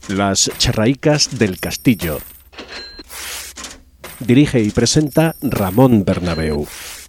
Las Charraicas del Castillo. Dirige y presenta Ramón Bernabeu.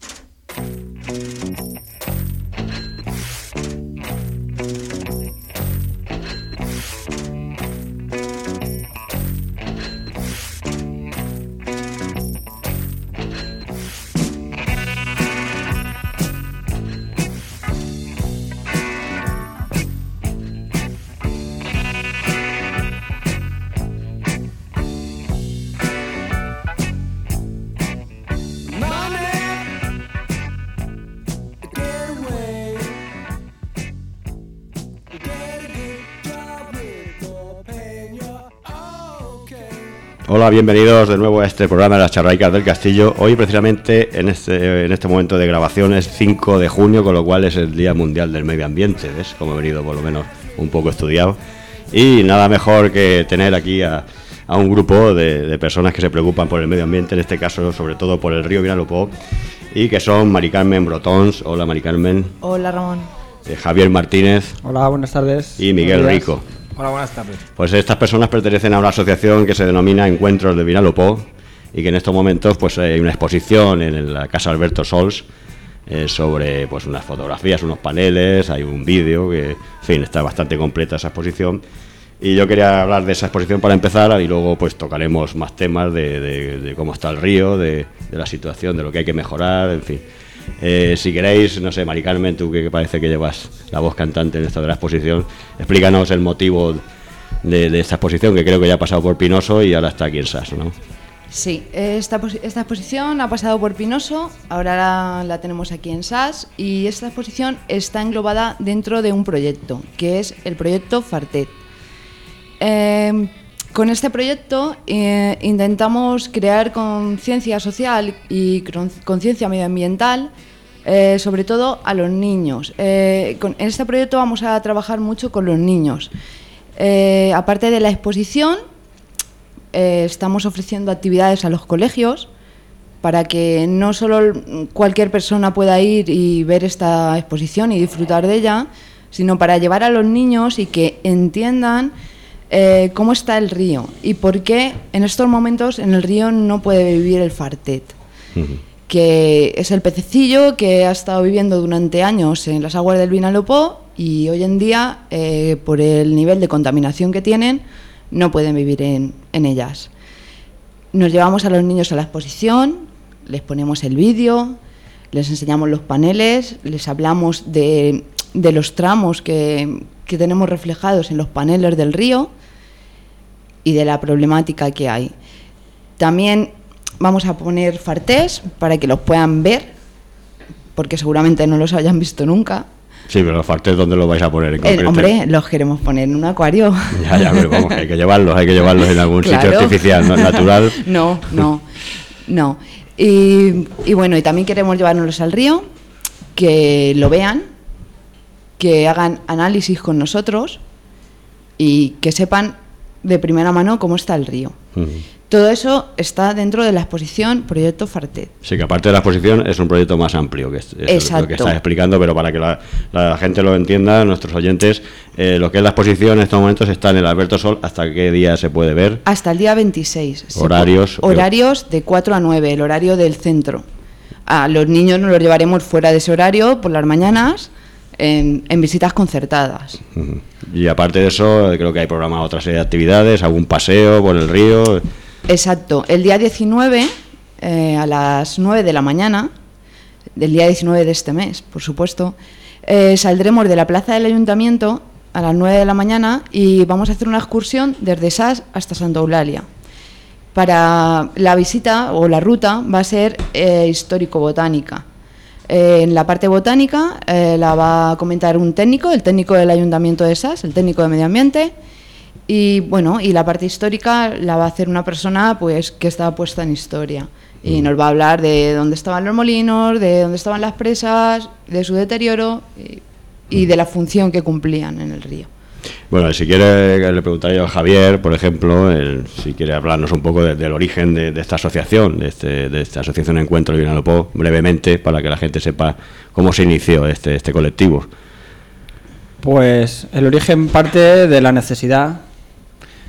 Hola, bienvenidos de nuevo a este programa de las Charraicas del Castillo. Hoy precisamente en este momento de grabación es 5 de junio, con lo cual es el Día Mundial del Medio Ambiente, ¿ves? Como he venido por lo menos un poco estudiado. Y nada mejor que tener aquí a un grupo de personas que se preocupan por el medio ambiente, en este caso sobre todo por el río Vinalopó, y que son Mari Carmen Brotons. Hola, Mari Carmen. Hola, Ramón. Javier Martínez. Hola, buenas tardes. Y Miguel Rico. Hola, buenas tardes. Pues estas personas pertenecen a una asociación que se denomina Encuentros de Vinalopó y que en estos momentos pues hay una exposición en la Casa Alberto Sols sobre pues unas fotografías, unos paneles, hay un vídeo que, en fin, está bastante completa esa exposición. Y yo quería hablar de esa exposición para empezar y luego pues tocaremos más temas de cómo está el río, de la situación, de lo que hay que mejorar, en fin. Si queréis, no sé, Mari Carmen, tú que parece que llevas la voz cantante en esto de la exposición, explícanos el motivo de esta exposición, que creo que ya ha pasado por Pinoso y ahora está aquí en SAS, ¿no? Sí, esta exposición ha pasado por Pinoso, ahora la tenemos aquí en SAS, y esta exposición está englobada dentro de un proyecto, que es el proyecto Fartet. Con este proyecto intentamos crear conciencia social y conciencia medioambiental, sobre todo a los niños. En este proyecto vamos a trabajar mucho con los niños. Aparte de la exposición, estamos ofreciendo actividades a los colegios para que no solo cualquier persona pueda ir y ver esta exposición y disfrutar de ella, sino para llevar a los niños y que entiendan cómo está el río y por qué en estos momentos en el río no puede vivir el fartet, que es el pececillo que ha estado viviendo durante años en las aguas del Vinalopó y hoy en día, por el nivel de contaminación que tienen, no pueden vivir en ellas. Nos llevamos a los niños a la exposición, les ponemos el vídeo, les enseñamos los paneles, les hablamos de los tramos que tenemos reflejados en los paneles del río y de la problemática que hay. También vamos a poner fartés para que los puedan ver, porque seguramente no los hayan visto nunca. Sí, pero los fartés, ¿dónde los vais a poner en concreto? Hombre, los queremos poner en un acuario. Ya, pero vamos, hay que llevarlos en algún Claro. sitio artificial, ¿no? Natural. No. Y bueno, y también queremos llevárnoslos al río, que lo vean, que hagan análisis con nosotros y que sepan de primera mano cómo está el río. Todo eso está dentro de la exposición Proyecto Fartet. Sí, que aparte de la exposición es un proyecto más amplio, que es lo que estás explicando, pero para que la gente lo entienda, nuestros oyentes, lo que es la exposición en estos momentos está en el Alberto Sol. ¿Hasta qué día se puede ver? Hasta el día 26. Horarios de 4 a 9, el horario del centro. A los niños nos los llevaremos fuera de ese horario por las mañanas, en visitas concertadas. Y aparte de eso, creo que hay programado otra serie de actividades, algún paseo por el río. Exacto, el día 19 a las 9 de la mañana, del día 19 de este mes, por supuesto, saldremos de la plaza del Ayuntamiento a las 9 de la mañana y vamos a hacer una excursión desde SAS hasta Santa Eulalia. Para la visita o la ruta va a ser histórico-botánica. En la parte botánica la va a comentar un técnico, el técnico del Ayuntamiento de SAS, el técnico de Medio Ambiente, y bueno, y la parte histórica la va a hacer una persona pues que está puesta en historia y nos va a hablar de dónde estaban los molinos, de dónde estaban las presas, de su deterioro y de la función que cumplían en el río. Bueno, si quiere, le preguntaría a Javier, por ejemplo, si quiere hablarnos un poco del origen de esta asociación, de esta asociación Encuentro de Vinalopó, brevemente, para que la gente sepa cómo se inició este colectivo. Pues el origen parte de la necesidad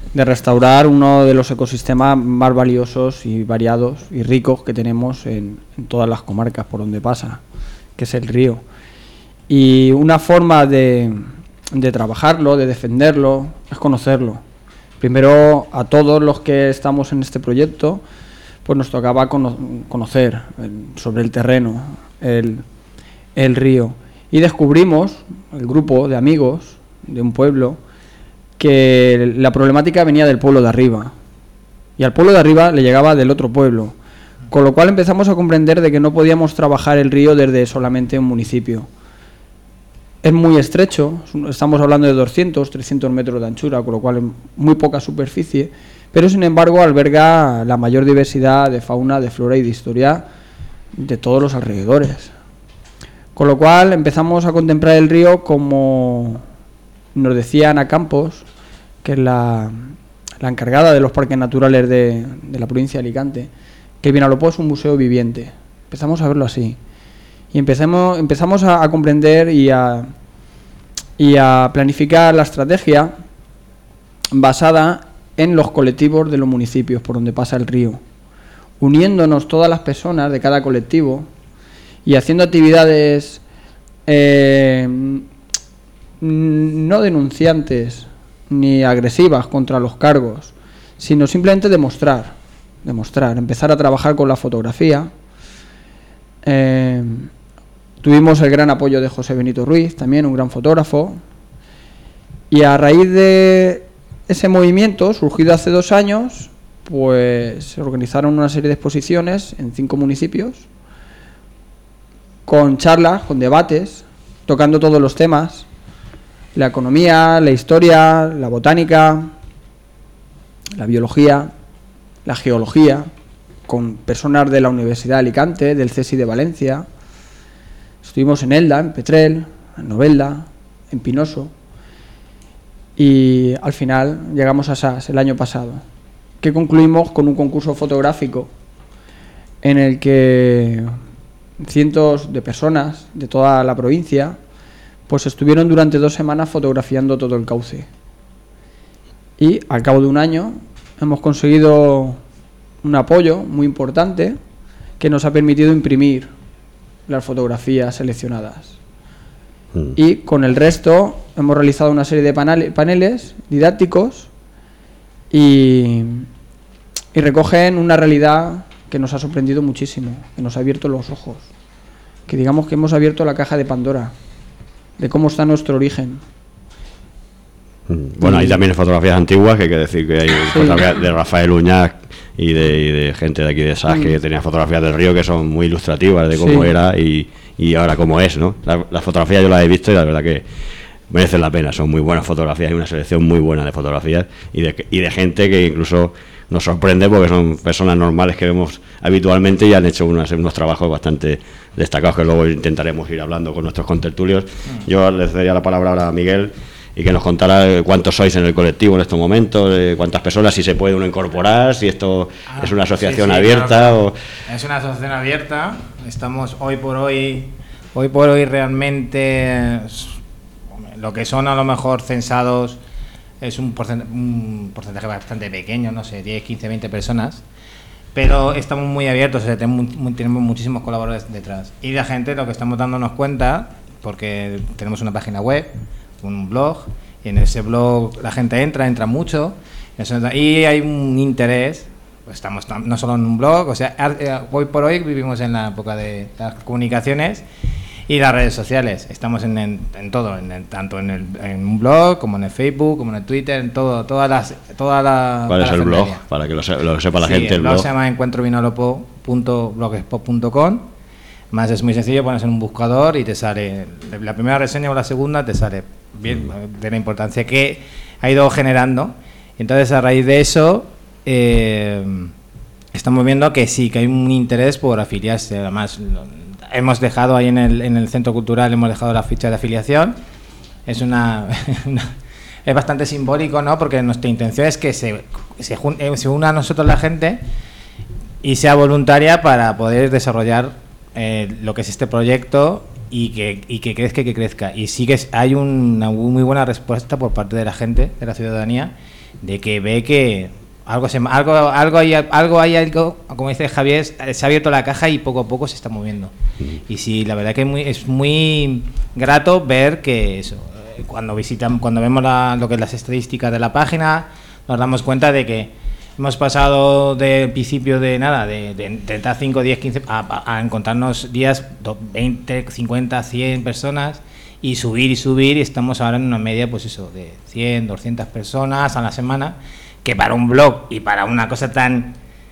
de restaurar uno de los ecosistemas más valiosos y variados y ricos que tenemos en todas las comarcas por donde pasa, que es el río. Y una forma de trabajarlo, de defenderlo, es conocerlo. Primero, a todos los que estamos en este proyecto, pues nos tocaba conocer sobre el terreno, el río. Y descubrimos, el grupo de amigos de un pueblo, que la problemática venía del pueblo de arriba. Y al pueblo de arriba le llegaba del otro pueblo. Con lo cual empezamos a comprender de que no podíamos trabajar el río desde solamente un municipio. Es muy estrecho, estamos hablando de 200, 300 metros de anchura, con lo cual es muy poca superficie, pero sin embargo alberga la mayor diversidad de fauna, de flora y de historia de todos los alrededores. Con lo cual empezamos a contemplar el río como nos decía Ana Campos, que es la encargada de los parques naturales de la provincia de Alicante, que el Vinalopó es un museo viviente. Empezamos a verlo así. Y empezamos a comprender y a planificar la estrategia basada en los colectivos de los municipios por donde pasa el río, uniéndonos todas las personas de cada colectivo y haciendo actividades no denunciantes ni agresivas contra los cargos, sino simplemente demostrar, empezar a trabajar con la fotografía. Tuvimos el gran apoyo de José Benito Ruiz, también un gran fotógrafo, y a raíz de ese movimiento, surgido hace 2 años, pues se organizaron una serie de exposiciones en 5 municipios, con charlas, con debates, tocando todos los temas, la economía, la historia, la botánica, la biología, la geología, con personas de la Universidad de Alicante, del CSI de Valencia. Estuvimos en Elda, en Petrel, en Novelda, en Pinoso, y al final llegamos a SAS el año pasado, que concluimos con un concurso fotográfico en el que cientos de personas de toda la provincia pues estuvieron durante 2 semanas fotografiando todo el cauce. Y al cabo de un año hemos conseguido un apoyo muy importante que nos ha permitido imprimir las fotografías seleccionadas. Y con el resto hemos realizado una serie de paneles didácticos y recogen una realidad que nos ha sorprendido muchísimo, que nos ha abierto los ojos, que digamos que hemos abierto la caja de Pandora de cómo está nuestro origen. Bueno, hay también fotografías antiguas, que hay que decir que hay fotografías de Rafael Uñac y de gente de aquí de SAS que tenía fotografías del río que son muy ilustrativas de cómo era y ahora cómo es, ¿no? Las fotografías yo las he visto y la verdad que merecen la pena, son muy buenas fotografías, hay una selección muy buena de fotografías y de gente que incluso nos sorprende porque son personas normales que vemos habitualmente y han hecho unos trabajos bastante destacados que luego intentaremos ir hablando con nuestros contertulios. Yo les daría la palabra ahora a Miguel y que nos contara cuántos sois en el colectivo en estos momentos, cuántas personas, si se puede uno incorporar, si esto es una asociación abierta. Claro. Es una asociación abierta, estamos hoy por hoy realmente lo que son a lo mejor censados es un porcentaje bastante pequeño, no sé, 10, 15, 20 personas, pero estamos muy abiertos, o sea, tenemos muchísimos colaboradores detrás. Y la gente, lo que estamos dándonos cuenta, porque tenemos una página web, un blog, y en ese blog la gente entra mucho, y hay un interés, pues estamos no solo en un blog, o sea, hoy por hoy vivimos en la época de las comunicaciones y las redes sociales, estamos en todo, tanto en un blog, como en el Facebook, como en el Twitter, en todo, toda la ¿Cuál es el blog? Para que lo sepa la gente. El blog se llama encuentrovinalopó.blogspot.com. Más es muy sencillo, pones en un buscador y te sale la primera reseña o la segunda, te sale bien de la importancia que ha ido generando. Entonces, a raíz de eso, estamos viendo que sí, que hay un interés por afiliarse. Además, hemos dejado ahí en el centro cultural, hemos dejado la ficha de afiliación. Es es bastante simbólico, ¿no? Porque nuestra intención es que se una a nosotros la gente y sea voluntaria para poder desarrollar lo que es este proyecto y que crezca. Y sí que hay una muy buena respuesta por parte de la gente, de la ciudadanía, de que ve que algo, como dice Javier, se ha abierto la caja y poco a poco se está moviendo. Y sí, la verdad que es muy grato ver que eso, cuando vemos lo que es las estadísticas de la página, nos damos cuenta de que hemos pasado del principio de 35, 10, 15 a encontrarnos días 20, 50, 100 personas y subir, y estamos ahora en una media pues eso de 100, 200 personas a la semana, que para un blog y para una cosa tan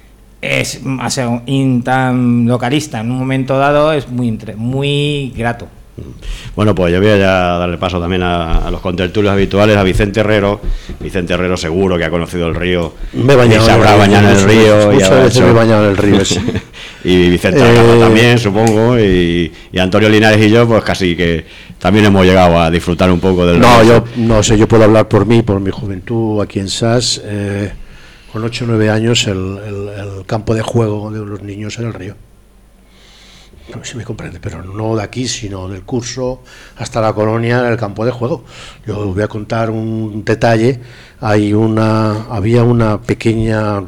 localista en un momento dado es muy grato. Bueno, pues yo voy a darle paso también a los contertulios habituales, a Vicente Herrero. Vicente Herrero seguro que ha conocido el río, me he bañado, y se habrá bañado en el río. Muchas veces me he bañado en el río, sí. Y Vicente Herrero también, supongo, y Antonio Linares y yo, pues casi que también hemos llegado a disfrutar un poco del río. Yo no sé, yo puedo hablar por mí, por mi juventud aquí en Sas. Con 8 o 9 años el campo de juego de los niños era el río. No sé si me comprende, pero no de aquí, sino del curso hasta la colonia en el campo de juego. Yo os voy a contar un detalle. Había una pequeña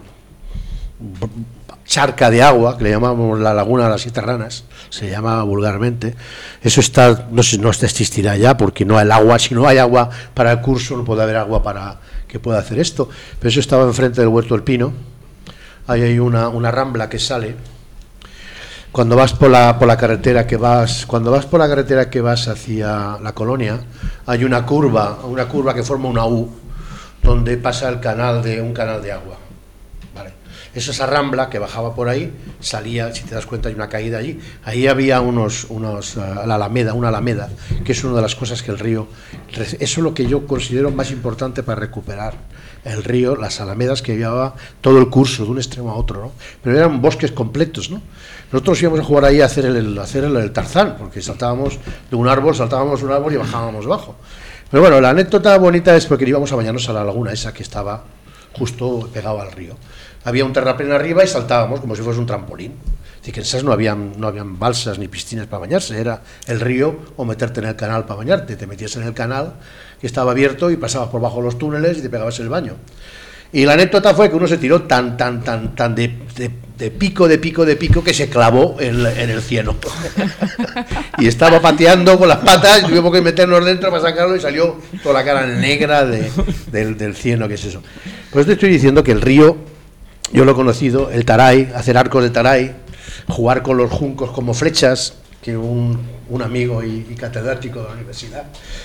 charca de agua que le llamábamos la Laguna de las 7 Ranas, se llamaba vulgarmente. Eso está, no sé, no existirá ya, porque no hay agua. Si no hay agua para el curso, no puede haber agua para que pueda hacer esto. Pero eso estaba enfrente del Huerto del Pino. Ahí hay una rambla que sale. Cuando vas por la carretera que vas hacia la colonia, hay una curva que forma una U, donde pasa un canal de agua. Vale. Esa rambla que bajaba por ahí, salía, si te das cuenta, hay una caída allí. Ahí había una alameda, que es una de las cosas que el río. Eso es lo que yo considero más importante para recuperar el río, las alamedas que llevaba todo el curso de un extremo a otro, ¿no? Pero eran bosques completos, ¿no? Nosotros íbamos a jugar ahí a hacer el tarzán, porque saltábamos un árbol y bajábamos abajo. Pero bueno, la anécdota bonita es porque íbamos a bañarnos a la laguna esa que estaba justo pegado al río. Había un terraplén arriba y saltábamos como si fuese un trampolín. Así que en esas no habían balsas ni piscinas para bañarse, era el río o meterte en el canal para bañarte. Te metías en el canal que estaba abierto y pasabas por bajo los túneles y te pegabas el baño. Y la anécdota fue que uno se tiró tan de pico que se clavó en el cieno. Y estaba pateando con las patas y tuvimos que meternos dentro para sacarlo y salió toda la cara negra del cieno, que es eso. Pues te estoy diciendo que el río, yo lo he conocido, el taray, hacer arcos de taray, jugar con los juncos como flechas, que un amigo y catedrático de la universidad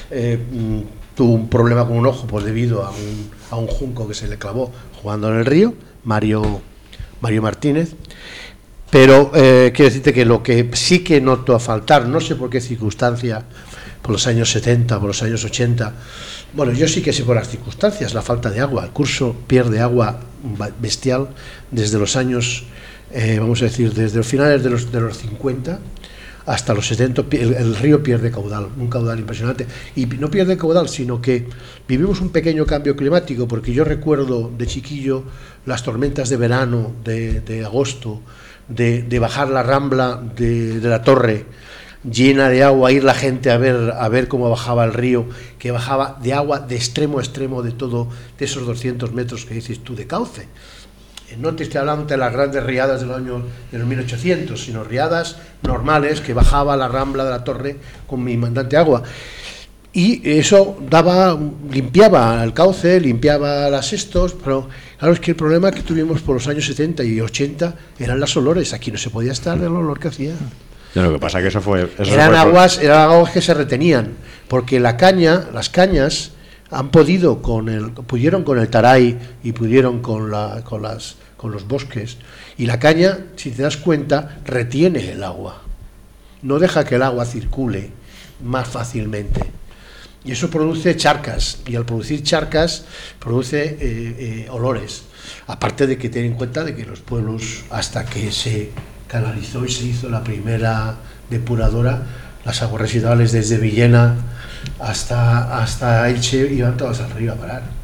tuvo un problema con un ojo pues debido a un junco que se le clavó jugando en el río, Mario Martínez. Pero quiero decirte que lo que sí que noto a faltar, no sé por qué circunstancia, por los años 70, por los años 80, bueno, yo sí que sé por las circunstancias, la falta de agua. El curso pierde agua bestial desde los años, vamos a decir, desde los finales de los 50 hasta los 70, el río pierde caudal, un caudal impresionante. Y no pierde caudal, sino que vivimos un pequeño cambio climático, porque yo recuerdo de chiquillo las tormentas de verano, de agosto, de bajar la rambla de la torre, llena de agua, ir la gente a ver cómo bajaba el río, que bajaba de agua de extremo a extremo de de esos 200 metros que dices tú de cauce. No te estoy hablando de las grandes riadas de los 1800, sino riadas normales que bajaba la rambla de la torre con mi mandante agua. Y eso limpiaba el cauce, limpiaba las estos, pero claro, es que el problema que tuvimos por los años 70 y 80 eran los olores. Aquí no se podía estar el olor que hacía. Lo que pasa es que eran aguas que se retenían, porque las cañas pudieron con el taray y pudieron con los bosques, y la caña, si te das cuenta, retiene el agua, no deja que el agua circule más fácilmente, y eso produce charcas, y al producir charcas produce olores, aparte de que ten en cuenta de que los pueblos, hasta que se canalizó y se hizo la primera depuradora, las aguas residuales desde Villena hasta Elche iban todas al río a parar.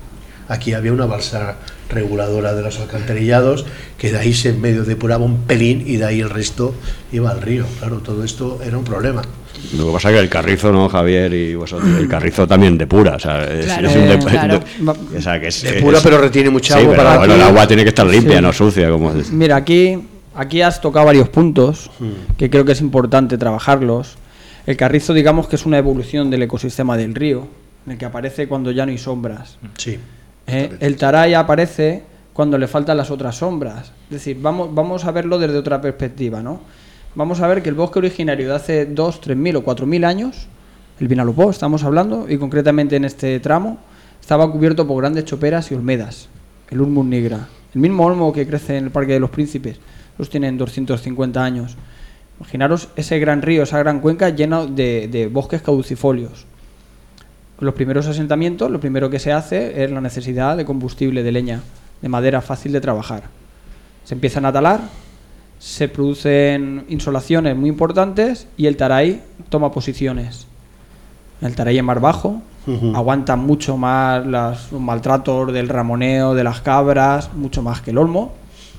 Aquí había una balsa reguladora de los alcantarillados, que de ahí se medio depuraba un pelín y de ahí el resto iba al río. Claro, todo esto era un problema. Lo que pasa es que el Carrizo, ¿no, Javier? Y vosotros, el Carrizo también depura, o sea, Claro, es un claro. o sea, que es, Depura, pero retiene mucha sí, agua. pero Para bueno, aquí. el agua tiene que estar limpia, Sí. no sucia, como es. Mira, aquí has tocado varios puntos que creo que es importante trabajarlos. El Carrizo, digamos que es una evolución del ecosistema del río, en el que aparece cuando ya no hay sombras. Sí. El Taray aparece cuando le faltan las otras sombras. Es decir, vamos a verlo desde otra perspectiva, ¿no? Vamos a ver que el bosque originario de hace 2, 3.000 o 4.000 años, el Vinalopó, estamos hablando, y concretamente en este tramo, estaba cubierto por grandes choperas y olmedas, el Ulmus nigra. El mismo olmo que crece en el Parque de los Príncipes, los tienen 250 años. Imaginaros ese gran río, esa gran cuenca llena de bosques caducifolios. Los primeros asentamientos, lo primero que se hace es la necesidad de combustible, de leña, de madera fácil de trabajar. Se empiezan a talar, se producen insolaciones muy importantes y el Taray toma posiciones. El Taray es más bajo, aguanta mucho más los maltratos del ramoneo, de las cabras, mucho más que el olmo.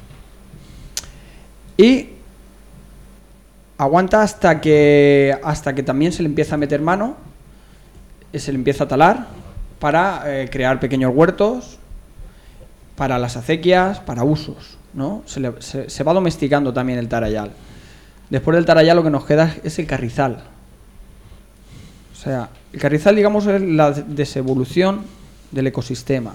Y aguanta hasta que también se le empieza a meter mano, se le empieza a talar para crear pequeños huertos, para las acequias, para usos, ¿no? Se va domesticando también el tarayal. Después del tarayal lo que nos queda es el carrizal. O sea, el carrizal, digamos, es la desevolución del ecosistema.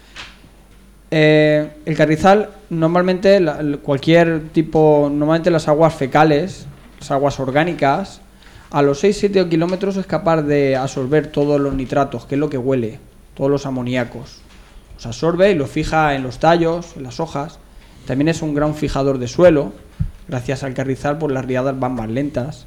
El carrizal, normalmente, normalmente las aguas fecales, las aguas orgánicas, a los 6-7 kilómetros es capaz de absorber todos los nitratos, que es lo que huele, todos los amoníacos. Los absorbe y los fija en los tallos, en las hojas. También es un gran fijador de suelo. Gracias al carrizal, pues las riadas van más lentas.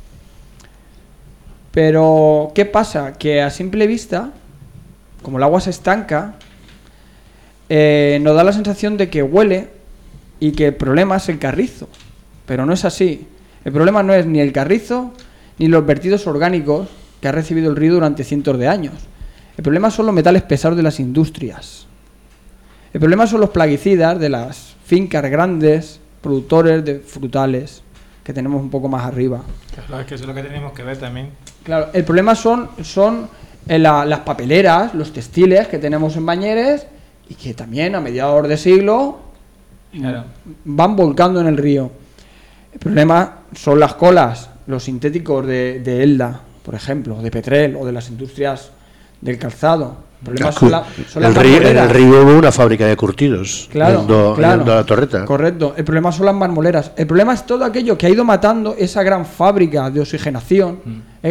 Pero, ¿qué pasa? Que a simple vista, como el agua se estanca, nos da la sensación de que huele y que el problema es el carrizo. Pero no es así. El problema no es ni el carrizo ni los vertidos orgánicos que ha recibido el río durante cientos de años. El problema son los metales pesados de las industrias. El problema son los plaguicidas de las fincas grandes, productores de frutales, que tenemos un poco más arriba. Claro, es que eso es lo que tenemos que ver también. Claro, el problema son las papeleras, los textiles que tenemos en Bañeres y que también a mediados de siglo van volcando en el río. El problema son las colas, los sintéticos de Elda, por ejemplo, de Petrel o de las industrias del calzado. El problema son las En el río hubo una fábrica de curtidos, claro. yendo a la Torreta. Correcto. El problema son las marmoleras. El problema es todo aquello que ha ido matando esa gran fábrica de oxigenación,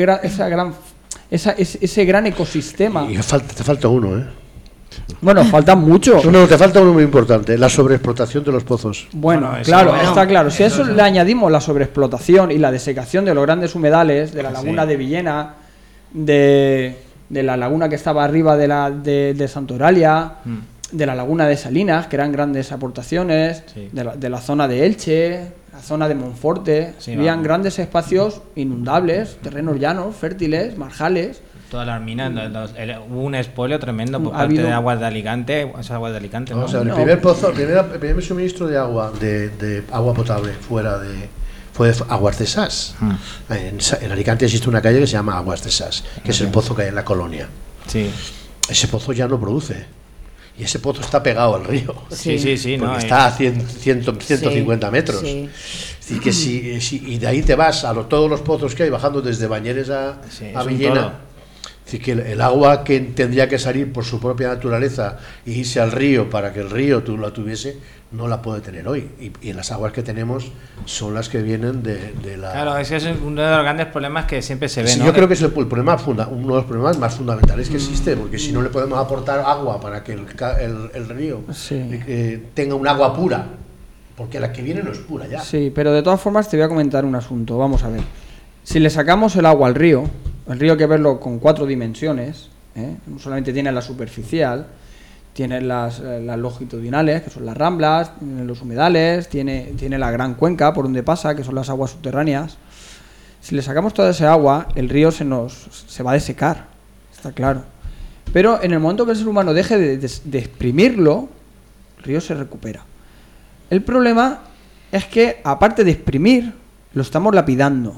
ese gran ecosistema. Y te falta uno, ¿eh? Bueno, faltan muchos. No, te falta uno muy importante, la sobreexplotación de los pozos. Bueno, Bueno, claro, eso, está claro. Si a eso le añadimos la sobreexplotación y la desecación de los grandes humedales, de la laguna de Villena, de la laguna que estaba arriba de Santoralia, de la laguna de Salinas, que eran grandes aportaciones, de la zona de Elche, la zona de Monforte, habían grandes espacios inundables, terrenos llanos, fértiles, marjales. Todas las minas, hubo un expolio tremendo por Ha parte habido- de Aguas de Alicante, esas Aguas de Alicante, ¿no? Vamos a ver, No. el primer pozo, el primer suministro de agua potable fue Aguas de Sas. En Alicante existe una calle que se llama Aguas de Sas, que es el pozo que hay en la colonia. Sí. Ese pozo ya no produce. Y ese pozo está pegado al río. Sí, Porque no, está a 150 metros. Sí. Así que y de ahí te vas a todos los pozos que hay, bajando desde Bañeres a es un Villena. todo. Así que el agua que tendría que salir por su propia naturaleza y irse al río para que el río tú la tuviese, no la puede tener hoy. Y las aguas que tenemos son las que vienen de la... Claro, ese es uno de los grandes problemas que siempre se ve, Sí, ¿no? yo creo que es uno de los problemas más fundamentales que existe, porque si no le podemos aportar agua para que el río tenga un agua pura, porque la que viene no es pura ya. Sí, pero de todas formas te voy a comentar un asunto. Vamos a ver. Si le sacamos el agua al río, el río hay que verlo con 4 dimensiones, no solamente tiene la superficial, tiene las longitudinales, que son las ramblas, tiene los humedales, tiene la gran cuenca por donde pasa, que son las aguas subterráneas. Si le sacamos toda esa agua, el río se va a desecar, está claro. Pero en el momento que el ser humano deje de exprimirlo, el río se recupera. El problema es que, aparte de exprimir, lo estamos lapidando.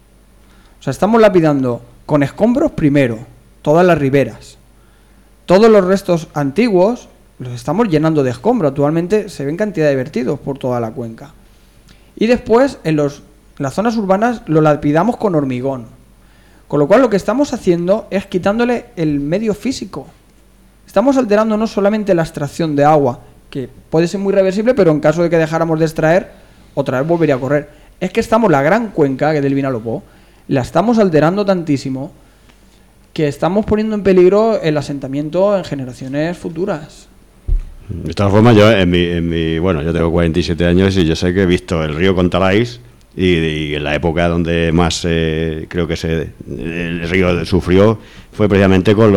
O sea, estamos lapidando con escombros primero, todas las riberas. Todos los restos antiguos los estamos llenando de escombros. Actualmente se ven cantidad de vertidos por toda la cuenca. Y después, en las zonas urbanas, lo lapidamos con hormigón. Con lo cual, lo que estamos haciendo es quitándole el medio físico. Estamos alterando no solamente la extracción de agua, que puede ser muy reversible, pero en caso de que dejáramos de extraer, otra vez volvería a correr. Es que la gran cuenca, que es del Vinalopó, la estamos alterando tantísimo que estamos poniendo en peligro el asentamiento en generaciones futuras. De todas formas, yo yo tengo 47 años y yo sé que he visto el río Contalais y en la época donde más creo que el río sufrió fue precisamente con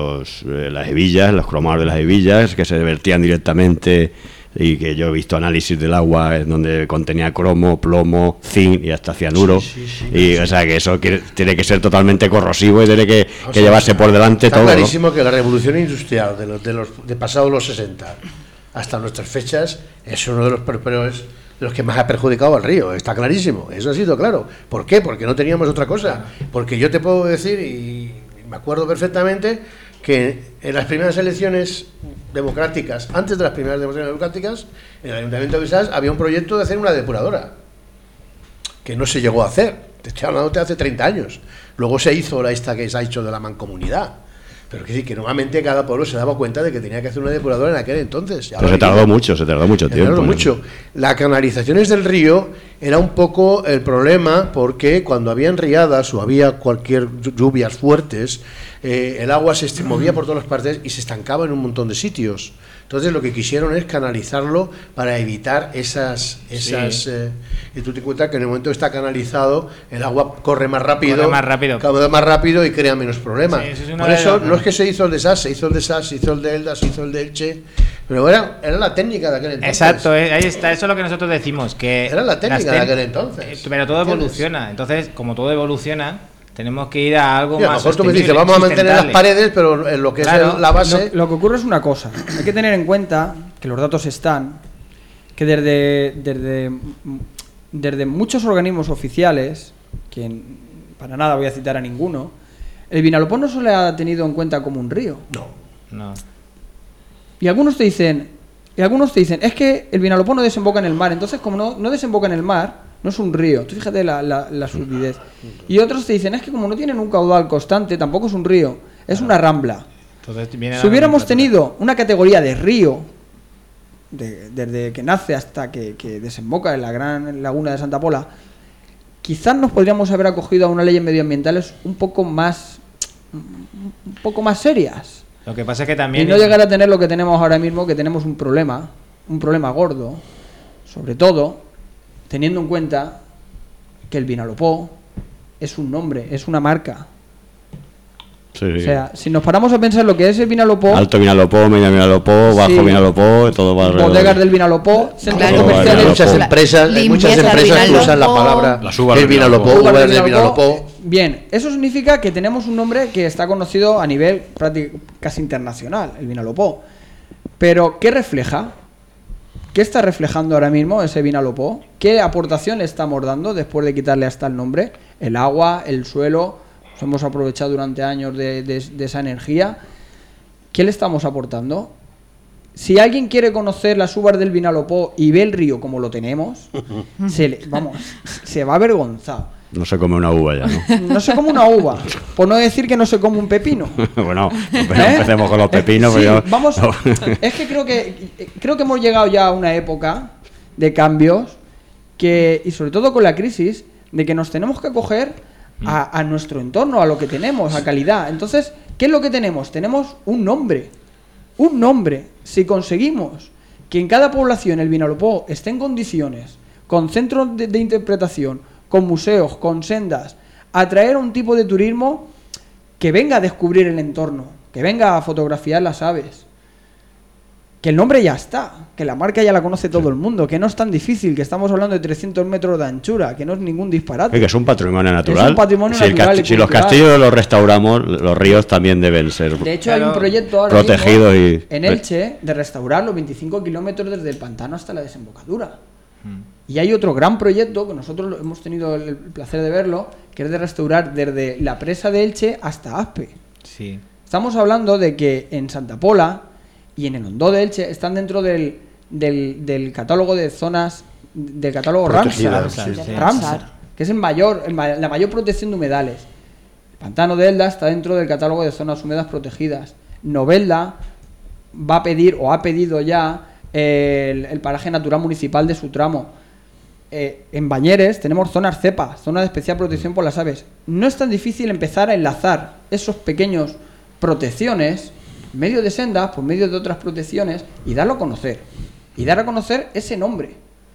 las hebillas, los cromados de las hebillas que se vertían directamente, y que yo he visto análisis del agua en donde contenía cromo, plomo, zinc y hasta cianuro. Sí, o sea que eso tiene que ser totalmente corrosivo y tiene que llevarse por delante está todo. Está clarísimo, ¿no? Que la revolución industrial de pasados los 60 hasta nuestras fechas es uno de los peores, de los que más ha perjudicado al río. Está clarísimo, eso ha sido claro. ¿Por qué? Porque no teníamos otra cosa. Porque yo te puedo decir, y me acuerdo perfectamente, que en las primeras elecciones democráticas, antes de las primeras elecciones democráticas, en el Ayuntamiento de Visás había un proyecto de hacer una depuradora, que no se llegó a hacer. Te estoy hablando de hace 30 años. Luego se hizo esta que se ha hecho de la mancomunidad. Pero que nuevamente cada pueblo se daba cuenta de que tenía que hacer una depuradora en aquel entonces. Pero se tardó mucho tiempo. Las canalizaciones del río era un poco el problema, porque cuando habían riadas o había cualquier lluvias fuertes, el agua se movía por todas las partes y se estancaba en un montón de sitios. Entonces lo que quisieron es canalizarlo para evitar esas y tú te cuentas que en el momento que está canalizado el agua corre más rápido y crea menos problemas. Sí, por eso no es que se hizo el de SAS, se hizo el de Elda, se hizo el de Elche, pero era la técnica de aquel entonces. Exacto, ahí está, eso es lo que nosotros decimos, que era la técnica de aquel entonces. Pero todo evoluciona, entonces como todo evoluciona, tenemos que ir a algo más. A lo mejor tú me dices, vamos a mantener las paredes, pero en lo que es la base. Lo que ocurre es una cosa. Hay que tener en cuenta que los datos están, que desde muchos organismos oficiales, que para nada voy a citar a ninguno, el Vinalopó no se le ha tenido en cuenta como un río. No. Y algunos te dicen, es que el Vinalopó no desemboca en el mar. Entonces, como no desemboca en el mar, no es un río. Tú fíjate la subidez. Y otros te dicen, es que como no tienen un caudal constante, tampoco es un río, es una rambla. Entonces, si hubiéramos tenido una categoría de río, desde que nace hasta que desemboca en la gran laguna de Santa Pola, quizás nos podríamos haber acogido a unas leyes medioambientales un poco más serias. Lo que pasa es que también... Y no llegar a tener lo que tenemos ahora mismo, que tenemos un problema gordo, sobre todo teniendo en cuenta que el Vinalopó es un nombre, es una marca. Sí. O sea, si nos paramos a pensar lo que es el Vinalopó... Alto Vinalopó, medio Vinalopó, bajo Vinalopó, todo va alrededor. Bodegas del Vinalopó, centros comerciales... Hay muchas empresas que usan la palabra del Vinalopó, uvas del Vinalopó. Bien, eso significa que tenemos un nombre que está conocido a nivel casi internacional, el Vinalopó. Pero, ¿qué refleja? ¿Qué está reflejando ahora mismo ese Vinalopó? ¿Qué aportación le estamos dando después de quitarle hasta el nombre? El agua, el suelo, nos hemos aprovechado durante años de esa energía. ¿Qué le estamos aportando? Si alguien quiere conocer las uvas del Vinalopó y ve el río como lo tenemos, se va avergonzado. No se come una uva ya, ¿no? No se come una uva, por no decir que no se come un pepino. Bueno, empecemos con los pepinos. Sí, vamos. Es que creo que hemos llegado ya a una época de cambios y sobre todo con la crisis, de que nos tenemos que acoger a nuestro entorno, a lo que tenemos, a calidad. Entonces, ¿qué es lo que tenemos? Tenemos un nombre. Un nombre. Si conseguimos que en cada población el Vinalopó esté en condiciones, con centros de interpretación, con museos, con sendas, atraer a un tipo de turismo que venga a descubrir el entorno, que venga a fotografiar las aves. que el nombre ya está, que la marca ya la conoce todo el mundo, que no es tan difícil, que estamos hablando de 300 metros de anchura, que no es ningún disparate. Que es un patrimonio natural. Es un patrimonio natural y si los cultural. castillos los restauramos, los ríos también deben ser De hecho, hay un proyecto ahora protegidos mismo en Elche de restaurar los 25 kilómetros desde el pantano hasta la desembocadura. Y hay otro gran proyecto que nosotros hemos tenido el placer de verlo, que es de restaurar desde la presa de Elche hasta Aspe. Sí. Estamos hablando de que en Santa Pola y en el Hondó de Elche están dentro del catálogo de zonas, del catálogo Ramsar, que es la mayor protección de humedales. El pantano de Elda está dentro del catálogo de zonas húmedas protegidas. Novelda va a pedir o ha pedido ya el paraje natural municipal de su tramo. En Bañeres tenemos zonas CEPA, zonas de especial protección por las aves. No es tan difícil empezar a enlazar esos pequeños protecciones, medio de sendas, por medio de otras protecciones, y darlo a conocer. Y dar a conocer ese nombre.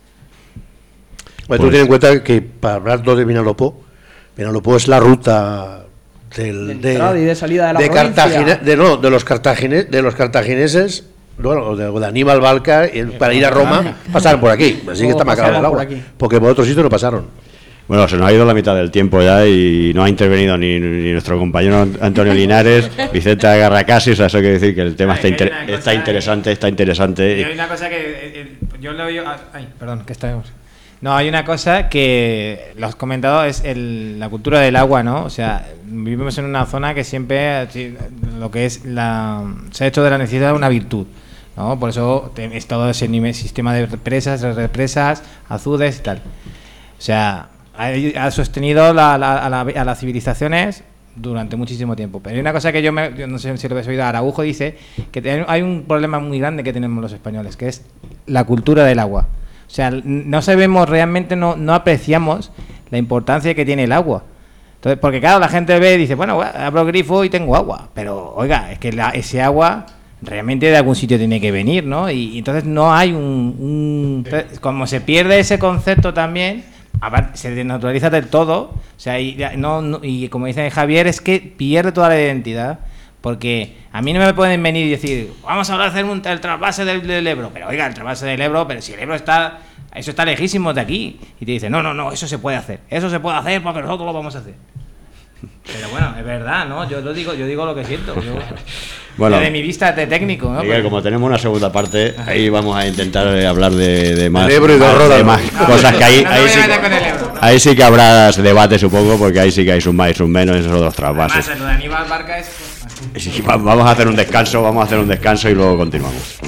Bueno, tú ten en cuenta que para hablar de Vinalopó es la ruta de entrada y de salida de la provincia. De los cartagineses, bueno, o de Aníbal Barca, para ir a Roma, pasaron por aquí. Así que está marcado el agua. Porque por otros sitios no pasaron. Bueno, se nos ha ido la mitad del tiempo ya y no ha intervenido ni nuestro compañero Antonio Linares, Vicente Garracasi, o sea, eso quiere decir que el tema está interesante. Y hay una cosa que yo lo veo... Ay, perdón, que estamos... No, hay una cosa que lo has comentado, es la cultura del agua, ¿no? O sea, vivimos en una zona que siempre lo que es se ha hecho de la necesidad una virtud, ¿no? Por eso es todo ese sistema de represas, azudes y tal. O sea, ha sostenido a las civilizaciones durante muchísimo tiempo. Pero hay una cosa que yo no sé si lo habéis oído, Araujo dice que hay un problema muy grande que tenemos los españoles, que es la cultura del agua. O sea, no sabemos realmente, no apreciamos la importancia que tiene el agua. Entonces, porque claro, la gente ve y dice, bueno, abro el grifo y tengo agua. Pero, oiga, es que ese agua realmente de algún sitio tiene que venir, ¿no? Y entonces no hay entonces, como se pierde ese concepto también, aparte, se desnaturaliza del todo. O sea, y como dice Javier, es que pierde toda la identidad. Porque a mí no me pueden venir y decir, vamos a hacer el trasvase del Ebro. Pero oiga, el trasvase del Ebro, pero si el Ebro está lejísimo de aquí. Y te dicen, no, eso se puede hacer. Eso se puede hacer porque nosotros lo vamos a hacer. Pero bueno, es verdad, ¿no? Yo digo lo que siento. Bueno, desde mi vista de técnico, ¿no? Miguel, como tenemos una segunda parte, ahí vamos a intentar hablar de más, Ebro y de más cosas que ahí sí que habrá debate, supongo, porque ahí sí que hay sus más y sus menos en esos dos trasvases. Además, lo de Aníbal Barca es... Sí, vamos a hacer un descanso y luego continuamos.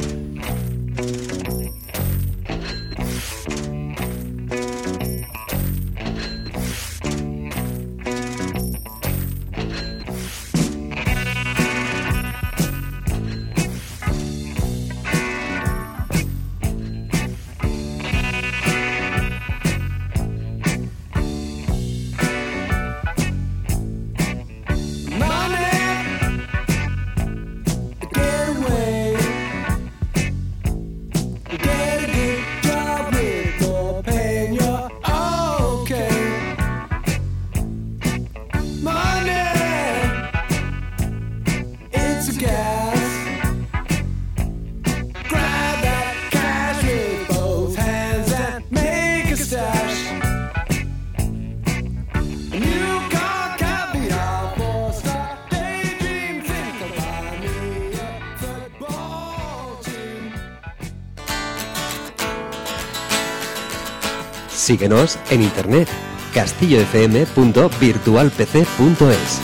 Síguenos en internet, castillofm.virtualpc.es.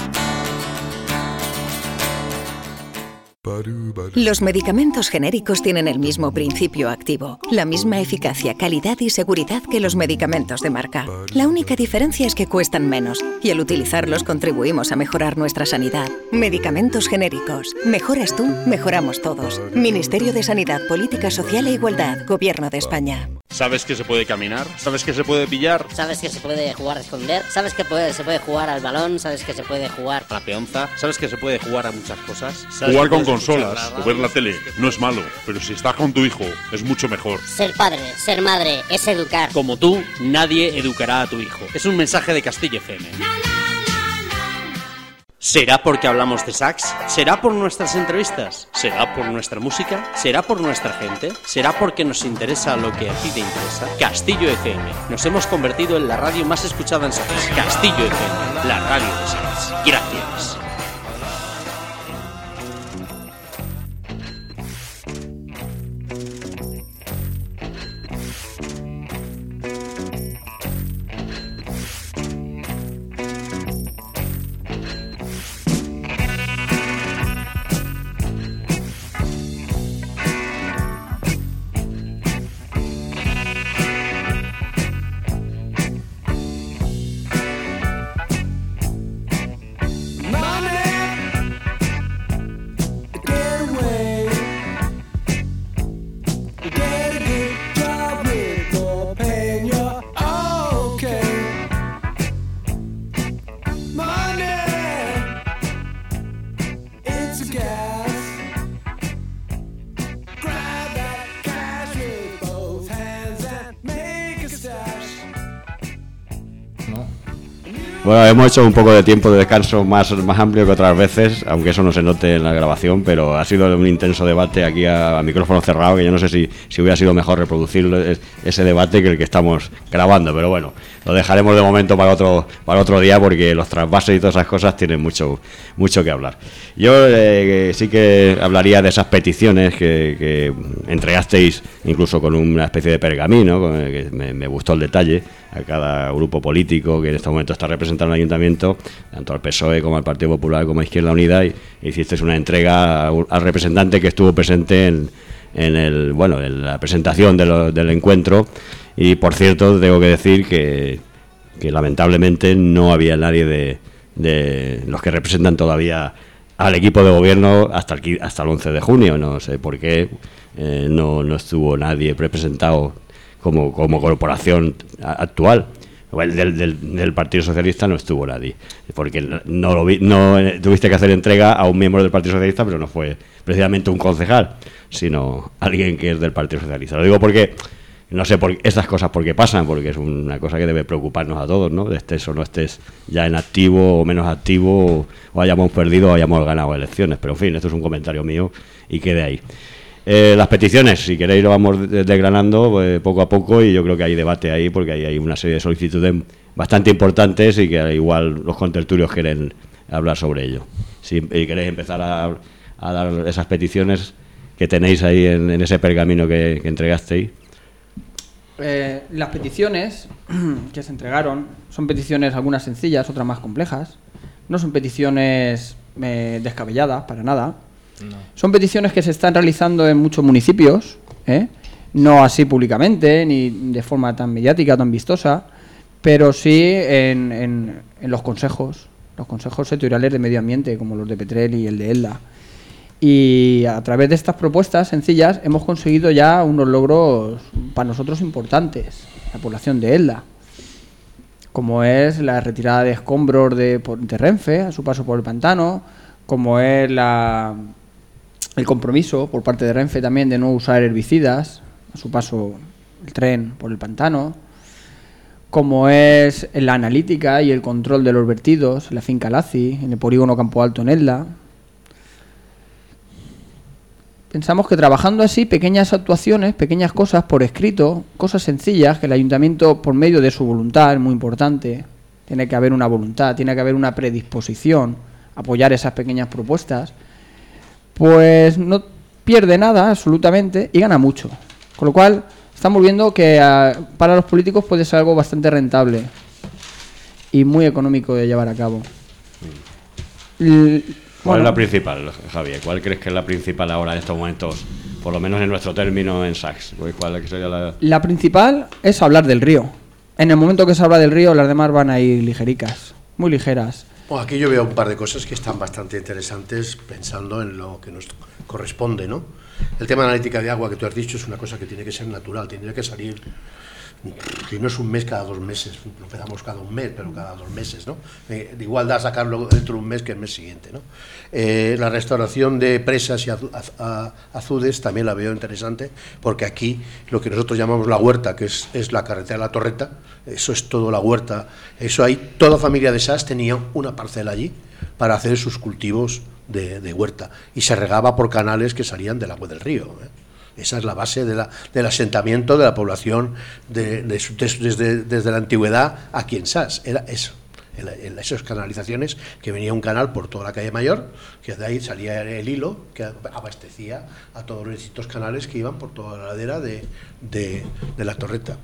Los medicamentos genéricos tienen el mismo principio activo, la misma eficacia, calidad y seguridad que los medicamentos de marca. La única diferencia es que cuestan menos y al utilizarlos contribuimos a mejorar nuestra sanidad. Medicamentos genéricos. Mejoras tú, mejoramos todos. Ministerio de Sanidad, Política Social e Igualdad, Gobierno de España. ¿Sabes que se puede caminar? ¿Sabes que se puede pillar? ¿Sabes que se puede jugar a esconder? ¿Sabes que se puede jugar al balón? ¿Sabes que se puede jugar a la peonza? ¿Sabes que se puede jugar a muchas cosas? Jugar con consolas o ver la tele no es malo, pero si estás con tu hijo es mucho mejor. Ser padre, ser madre, es educar. Como tú, nadie educará a tu hijo. Es un mensaje de Castillo FM. ¿Será porque hablamos de sax? ¿Será por nuestras entrevistas? ¿Será por nuestra música? ¿Será por nuestra gente? ¿Será porque nos interesa lo que a ti te interesa? Castillo FM. Nos hemos convertido en la radio más escuchada en sax. Castillo FM, la radio de sax. Gracias. Bueno, hemos hecho un poco de tiempo de descanso más amplio que otras veces, aunque eso no se note en la grabación, pero ha sido un intenso debate aquí a micrófono cerrado, que yo no sé si hubiera sido mejor reproducir ese debate que el que estamos grabando, pero bueno, lo dejaremos de momento para otro día, porque los trasvases y todas esas cosas tienen mucho que hablar. Yo sí que hablaría de esas peticiones que entregasteis, incluso con una especie de pergamino, que me gustó el detalle, a cada grupo político que en este momento está representado en el ayuntamiento, tanto al PSOE como al Partido Popular como a Izquierda Unida, y hicisteis una entrega al representante que estuvo presente en la presentación del encuentro. Y por cierto, tengo que decir que lamentablemente no había nadie de los que representan todavía al equipo de gobierno hasta el 11 de junio. No sé por qué no estuvo nadie representado como corporación actual. Del Partido Socialista no estuvo nadie, porque no tuviste que hacer entrega a un miembro del Partido Socialista, pero no fue precisamente un concejal, sino alguien que es del Partido Socialista. Lo digo porque no sé por estas cosas por qué pasan, porque es una cosa que debe preocuparnos a todos, ¿no? Estés o no estés ya en activo o menos activo, o hayamos perdido o hayamos ganado elecciones. Pero en fin, esto es un comentario mío y quede ahí. Las peticiones, si queréis, lo vamos desgranando poco a poco, y yo creo que hay debate ahí, porque hay una serie de solicitudes bastante importantes y que igual los contertulios quieren hablar sobre ello. Si queréis empezar a dar esas peticiones que tenéis ahí en ese pergamino que entregasteis. Las peticiones que se entregaron son peticiones, algunas sencillas, otras más complejas. No son peticiones descabelladas, para nada. No. Son peticiones que se están realizando en muchos municipios, no así públicamente, ni de forma tan mediática, tan vistosa, pero sí en los consejos sectoriales de medio ambiente, como los de Petrel y el de Elda. Y a través de estas propuestas sencillas hemos conseguido ya unos logros para nosotros importantes, la población de Elda, como es la retirada de escombros de Renfe a su paso por el pantano, como es el compromiso por parte de Renfe también de no usar herbicidas a su paso el tren por el pantano, como es la analítica y el control de los vertidos en la finca Laci, en el polígono Campo Alto en Elda. Pensamos que trabajando así, pequeñas actuaciones, pequeñas cosas por escrito, cosas sencillas, que el ayuntamiento, por medio de su voluntad, es muy importante, tiene que haber una voluntad, tiene que haber una predisposición a apoyar esas pequeñas propuestas, pues no pierde nada absolutamente y gana mucho. Con lo cual, estamos viendo que para los políticos puede ser algo bastante rentable y muy económico de llevar a cabo. ¿Cuál es la principal, Javier? ¿Cuál crees que es la principal ahora en estos momentos, por lo menos en nuestro término en Sax? ¿Cuál sería la principal es hablar del río. En el momento que se habla del río, las demás van a ir ligericas, muy ligeras. Bueno, aquí yo veo un par de cosas que están bastante interesantes pensando en lo que nos corresponde, ¿no? El tema de analítica de agua que tú has dicho es una cosa que tiene que ser natural, tiene que salir si no es un mes, cada 2 meses. No empezamos cada un mes, pero cada 2 meses, ¿no? Igual da sacarlo dentro de un mes que el mes siguiente, ¿no? La restauración de presas y azudes también la veo interesante, porque aquí lo que nosotros llamamos la huerta, que es la carretera de la Torreta, eso es todo la huerta. Eso ahí, toda familia de Sas tenía una parcela allí para hacer sus cultivos de huerta, y se regaba por canales que salían del agua del río, ¿eh? Esa es la base del asentamiento de la población desde la antigüedad aquí en Sas, era eso, esas canalizaciones, que venía un canal por toda la calle Mayor, que de ahí salía el hilo que abastecía a todos los distintos canales que iban por toda la ladera de la Torreta.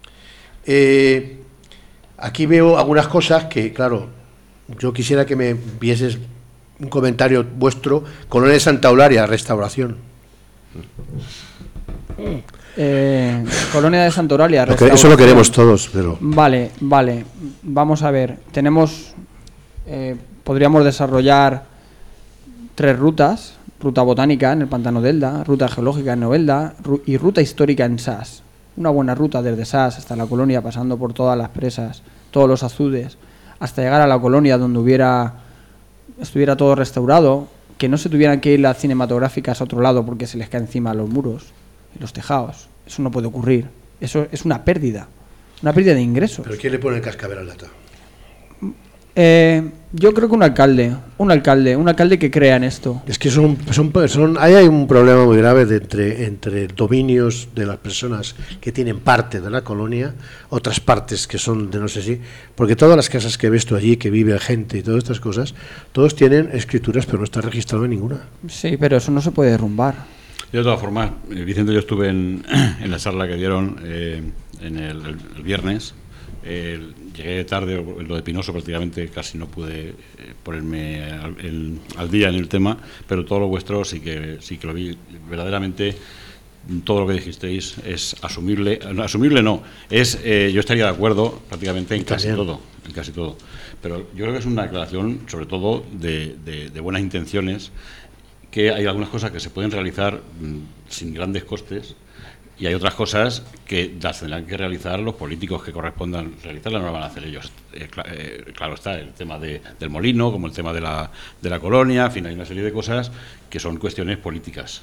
Aquí veo algunas cosas que, claro, yo quisiera que me vieses un comentario vuestro. Colonia de Santa Eulalia, restauración. Colonia de Santa Eulalia, eso lo queremos todos, pero... Vale, vamos a ver, tenemos, podríamos desarrollar 3 rutas: ruta botánica en el Pantano de Elda, ruta geológica en Novelda y ruta histórica en Sas. Una buena ruta desde Sas hasta la colonia, pasando por todas las presas, todos los azudes, hasta llegar a la colonia donde estuviera todo restaurado, que no se tuvieran que ir las cinematográficas a otro lado porque se les cae encima los muros y los tejados. Eso no puede ocurrir. Eso es una pérdida de ingresos. ¿Pero quién le pone el cascabel al lata? Yo creo que un alcalde que crea en esto. Es que ahí hay un problema muy grave entre dominios de las personas que tienen parte de la colonia, otras partes que son de no sé si, porque todas las casas que ves tú allí, que vive gente y todas estas cosas, todos tienen escrituras, pero no está registrado en ninguna. Sí, pero eso no se puede derrumbar. De todas formas, Vicente, yo estuve en la charla que dieron en el viernes. Llegué tarde, lo de Pinoso prácticamente casi no pude ponerme al día en el tema, pero todo lo vuestro sí que lo vi. Verdaderamente todo lo que dijisteis es asumible no, yo estaría de acuerdo prácticamente en casi todo, pero yo creo que es una declaración sobre todo de buenas intenciones, que hay algunas cosas que se pueden realizar sin grandes costes, y hay otras cosas que las tendrán que realizar los políticos que correspondan realizarlas, no las van a hacer ellos. Claro está, el tema del molino, como el tema de la colonia, en fin, hay una serie de cosas que son cuestiones políticas.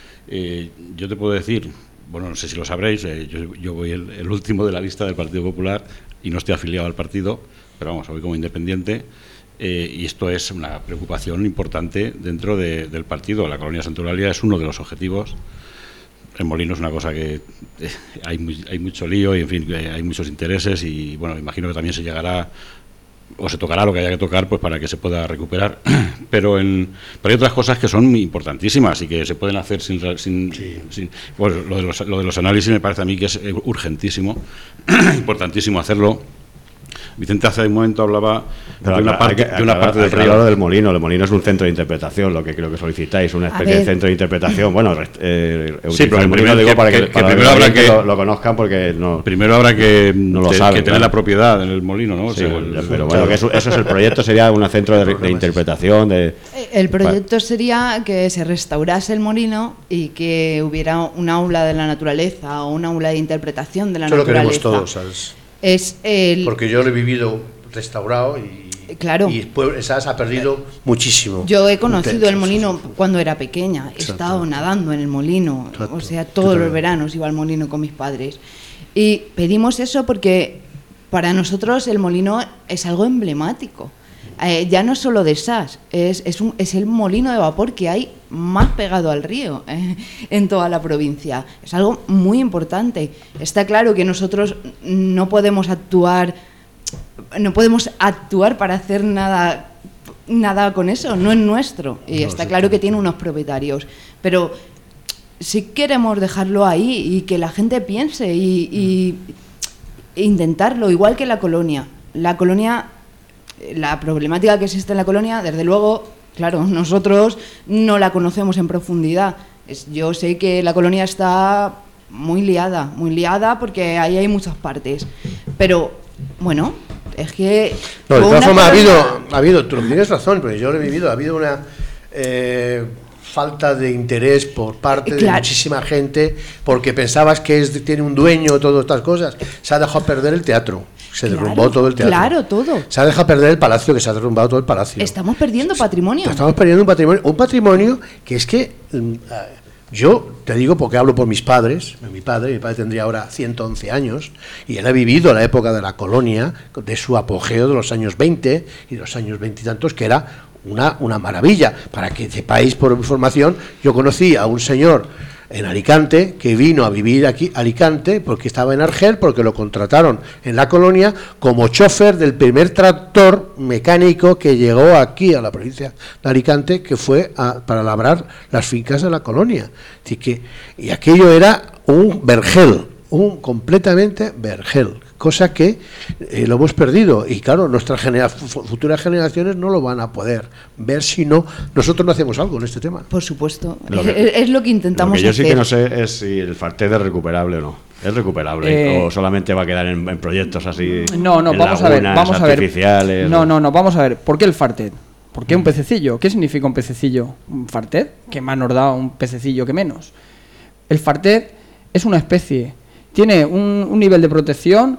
Yo te puedo decir, bueno, no sé si lo sabréis, yo voy el último de la lista del Partido Popular y no estoy afiliado al partido, pero vamos, voy como independiente. Y esto es una preocupación importante dentro del partido. La colonia de Santa Eulalia es uno de los objetivos. El molino es una cosa que hay mucho lío y, en fin, hay muchos intereses y, bueno, imagino que también se llegará o se tocará lo que haya que tocar pues para que se pueda recuperar. Pero hay otras cosas que son importantísimas y que se pueden hacer sin pues lo de los análisis me parece a mí que es urgentísimo, importantísimo hacerlo. Vicente hace un momento hablaba de una parte del río. Del molino. El molino es un centro de interpretación, lo que creo que solicitáis, una especie de centro de interpretación. Bueno, sí, pero primero digo para que primero habrá que lo conozcan, porque no. Primero habrá que no lo saben, que tener la propiedad en el molino, ¿no? Sí, pero bueno, que eso es el proyecto, sería un centro de interpretación. El proyecto sería que se restaurase el molino y que hubiera un aula de la naturaleza o un aula de interpretación de la naturaleza. Eso lo queremos todos, ¿sabes? Porque yo lo he vivido restaurado y, claro, y Sas ha perdido muchísimo. Yo he conocido el molino cuando era pequeña, he estado nadando en el molino, o sea, todos los veranos iba al molino con mis padres. Y pedimos eso porque para nosotros el molino es algo emblemático. Ya no solo de Sas, es el molino de vapor que hay más pegado al río en toda la provincia. Es algo muy importante. Está claro que nosotros no podemos actuar para hacer nada con eso, no es nuestro. Y está claro que tiene unos propietarios. Pero sí queremos dejarlo ahí y que la gente piense y intentarlo, igual que la colonia. La problemática que existe en la colonia, desde luego, claro, nosotros no la conocemos en profundidad. Yo sé que la colonia está muy liada porque ahí hay muchas partes. Pero, bueno, es que... No, de todas formas ha habido, tú tienes razón, pero yo lo he vivido, ha habido una falta de interés por parte de Claro. muchísima gente, porque pensabas que tiene un dueño, todas estas cosas. Se ha dejado perder el teatro, se derrumbó todo el teatro. Claro, todo. Se ha dejado perder el palacio, que se ha derrumbado todo el palacio. Estamos perdiendo patrimonio. Estamos perdiendo un patrimonio que es que yo te digo porque hablo por mis padres. Mi padre tendría ahora 111 años y él ha vivido la época de la colonia, de su apogeo de los años 20 y de los años 20 y tantos, que era una maravilla. Para que sepáis, por información, yo conocí a un señor en Alicante que vino a vivir aquí a Alicante porque estaba en Argel, porque lo contrataron en la colonia como chofer del primer tractor mecánico que llegó aquí a la provincia de Alicante, que fue para labrar las fincas de la colonia. Así que, y aquello era un vergel, completamente vergel, cosa que lo hemos perdido, y claro, nuestras futuras generaciones no lo van a poder ver si no nosotros no hacemos algo en este tema. Por supuesto, es lo que intentamos Lo que yo hacer. sí que no sé es si el Fartet es recuperable o no. ¿Es recuperable o solamente va a quedar en proyectos así? No, en vamos a ver, lagunas artificiales? No, vamos a ver. ¿Por qué el Fartet? ¿Por qué un pececillo? ¿Qué significa un pececillo? ¿Un Fartet? ¿Qué más nos da un pececillo que menos? El Fartet es una especie, tiene un nivel de protección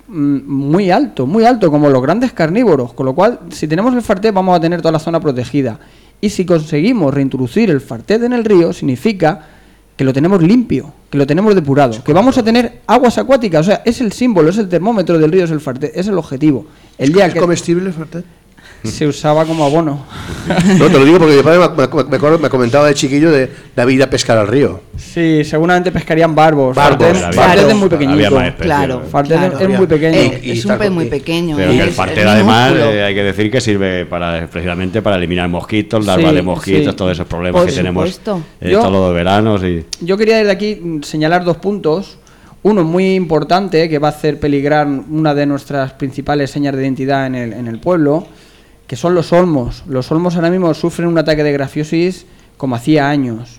muy alto, como los grandes carnívoros, con lo cual, si tenemos el Fartet vamos a tener toda la zona protegida, y si conseguimos reintroducir el Fartet en el río, significa que lo tenemos limpio, que lo tenemos depurado, que vamos a tener aguas acuáticas. O sea, es el símbolo, es el termómetro del río, es el Fartet, es el objetivo. El día ¿Es que comestible el Fartet? se usaba como abono. No, te lo digo porque mi padre me comentaba de chiquillo de ir a pescar al río. Sí, seguramente pescarían barbos. Barbos, Fartet es muy pequeñito. Claro, Fartet claro. es muy pequeño. Es un pez muy pequeño. Pero que el es Fartet además minúsculo. hay que decir que sirve precisamente para eliminar mosquitos, larvas Sí, de mosquitos, sí. todos esos problemas Por que tenemos supuesto. Yo- todos los veranos. Yo quería desde aquí señalar 2 puntos. Uno muy importante que va a hacer peligrar una de nuestras principales señas de identidad en el pueblo, que son los olmos. Los olmos ahora mismo sufren un ataque de grafiosis como hacía años.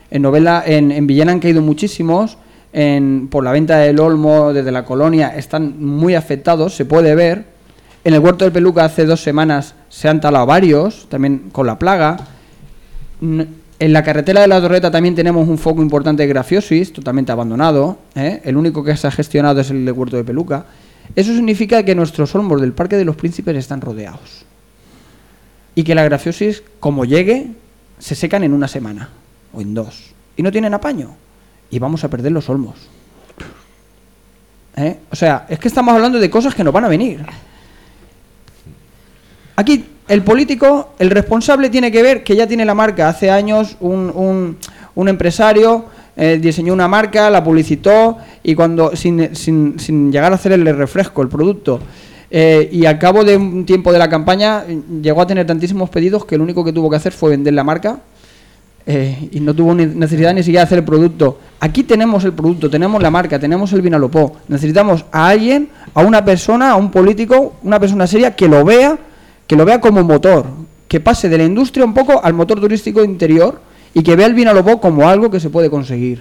En Villena han caído muchísimos. Por la venta del olmo desde la colonia están muy afectados, se puede ver. En el huerto del Peluca hace 2 semanas se han talado varios, también con la plaga. En la carretera de la Torreta también tenemos un foco importante de grafiosis, totalmente abandonado. El único que se ha gestionado es el de huerto de Peluca. Eso significa que nuestros olmos del Parque de los Príncipes están rodeados. Y que la grafiosis, como llegue, se secan en 1 semana o en 2. Y no tienen apaño. Y vamos a perder los olmos. O sea, es que estamos hablando de cosas que nos van a venir. Aquí el político, el responsable, tiene que ver que ya tiene la marca. Hace años un empresario diseñó una marca, la publicitó, y cuando sin llegar a hacerle refresco el producto, y al cabo de un tiempo de la campaña llegó a tener tantísimos pedidos que lo único que tuvo que hacer fue vender la marca, y no tuvo necesidad ni siquiera de hacer el producto. Aquí tenemos el producto, tenemos la marca, tenemos el Vinalopó. Necesitamos a alguien, a una persona, a un político, una persona seria que lo vea como motor, que pase de la industria un poco al motor turístico interior y que vea el Vinalopó como algo que se puede conseguir.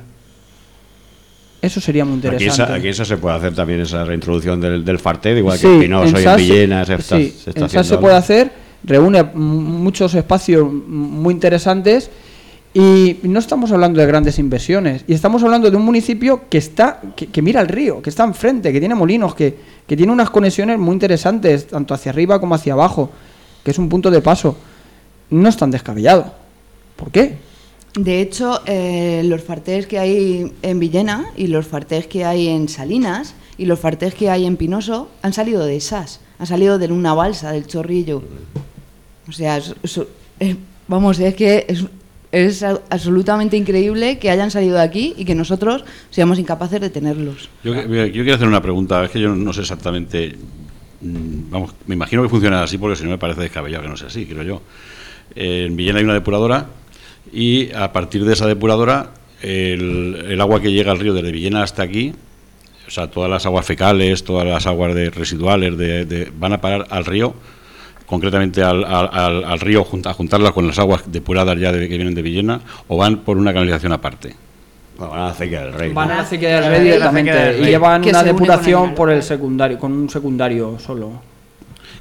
Eso sería muy interesante. Aquí eso se puede hacer también, esa reintroducción del Fartet, igual Sí, que en Pinoso y en SAS Villena se en está SAS haciendo. se puede hacer, reúne muchos espacios muy interesantes, y no estamos hablando de grandes inversiones, y estamos hablando de un municipio que mira al río, que está enfrente, que tiene molinos, que tiene unas conexiones muy interesantes, tanto hacia arriba como hacia abajo, que es un punto de paso. No es tan descabellado. ¿Por qué? De hecho, los fartés que hay en Villena y los fartés que hay en Salinas y los fartés que hay en Pinoso han salido de SAS, han salido de una balsa, del Chorrillo. O sea, vamos, es que es absolutamente increíble que hayan salido de aquí y que nosotros seamos incapaces de tenerlos. Yo quiero hacer una pregunta, es que yo no sé exactamente, vamos, me imagino que funciona así porque si no me parece descabellado que no sea así, creo yo. En Villena hay una depuradora y a partir de esa depuradora el agua que llega al río desde Villena hasta aquí, o sea, todas las aguas fecales, todas las aguas residuales van a parar al río, concretamente al río, a juntarlas con las aguas depuradas ya que vienen de Villena, o van por una canalización aparte. Van a la acequia del Rey. Van a la acequia del Rey directamente y llevan Que una se une con depuración el por el secundario, con un secundario solo.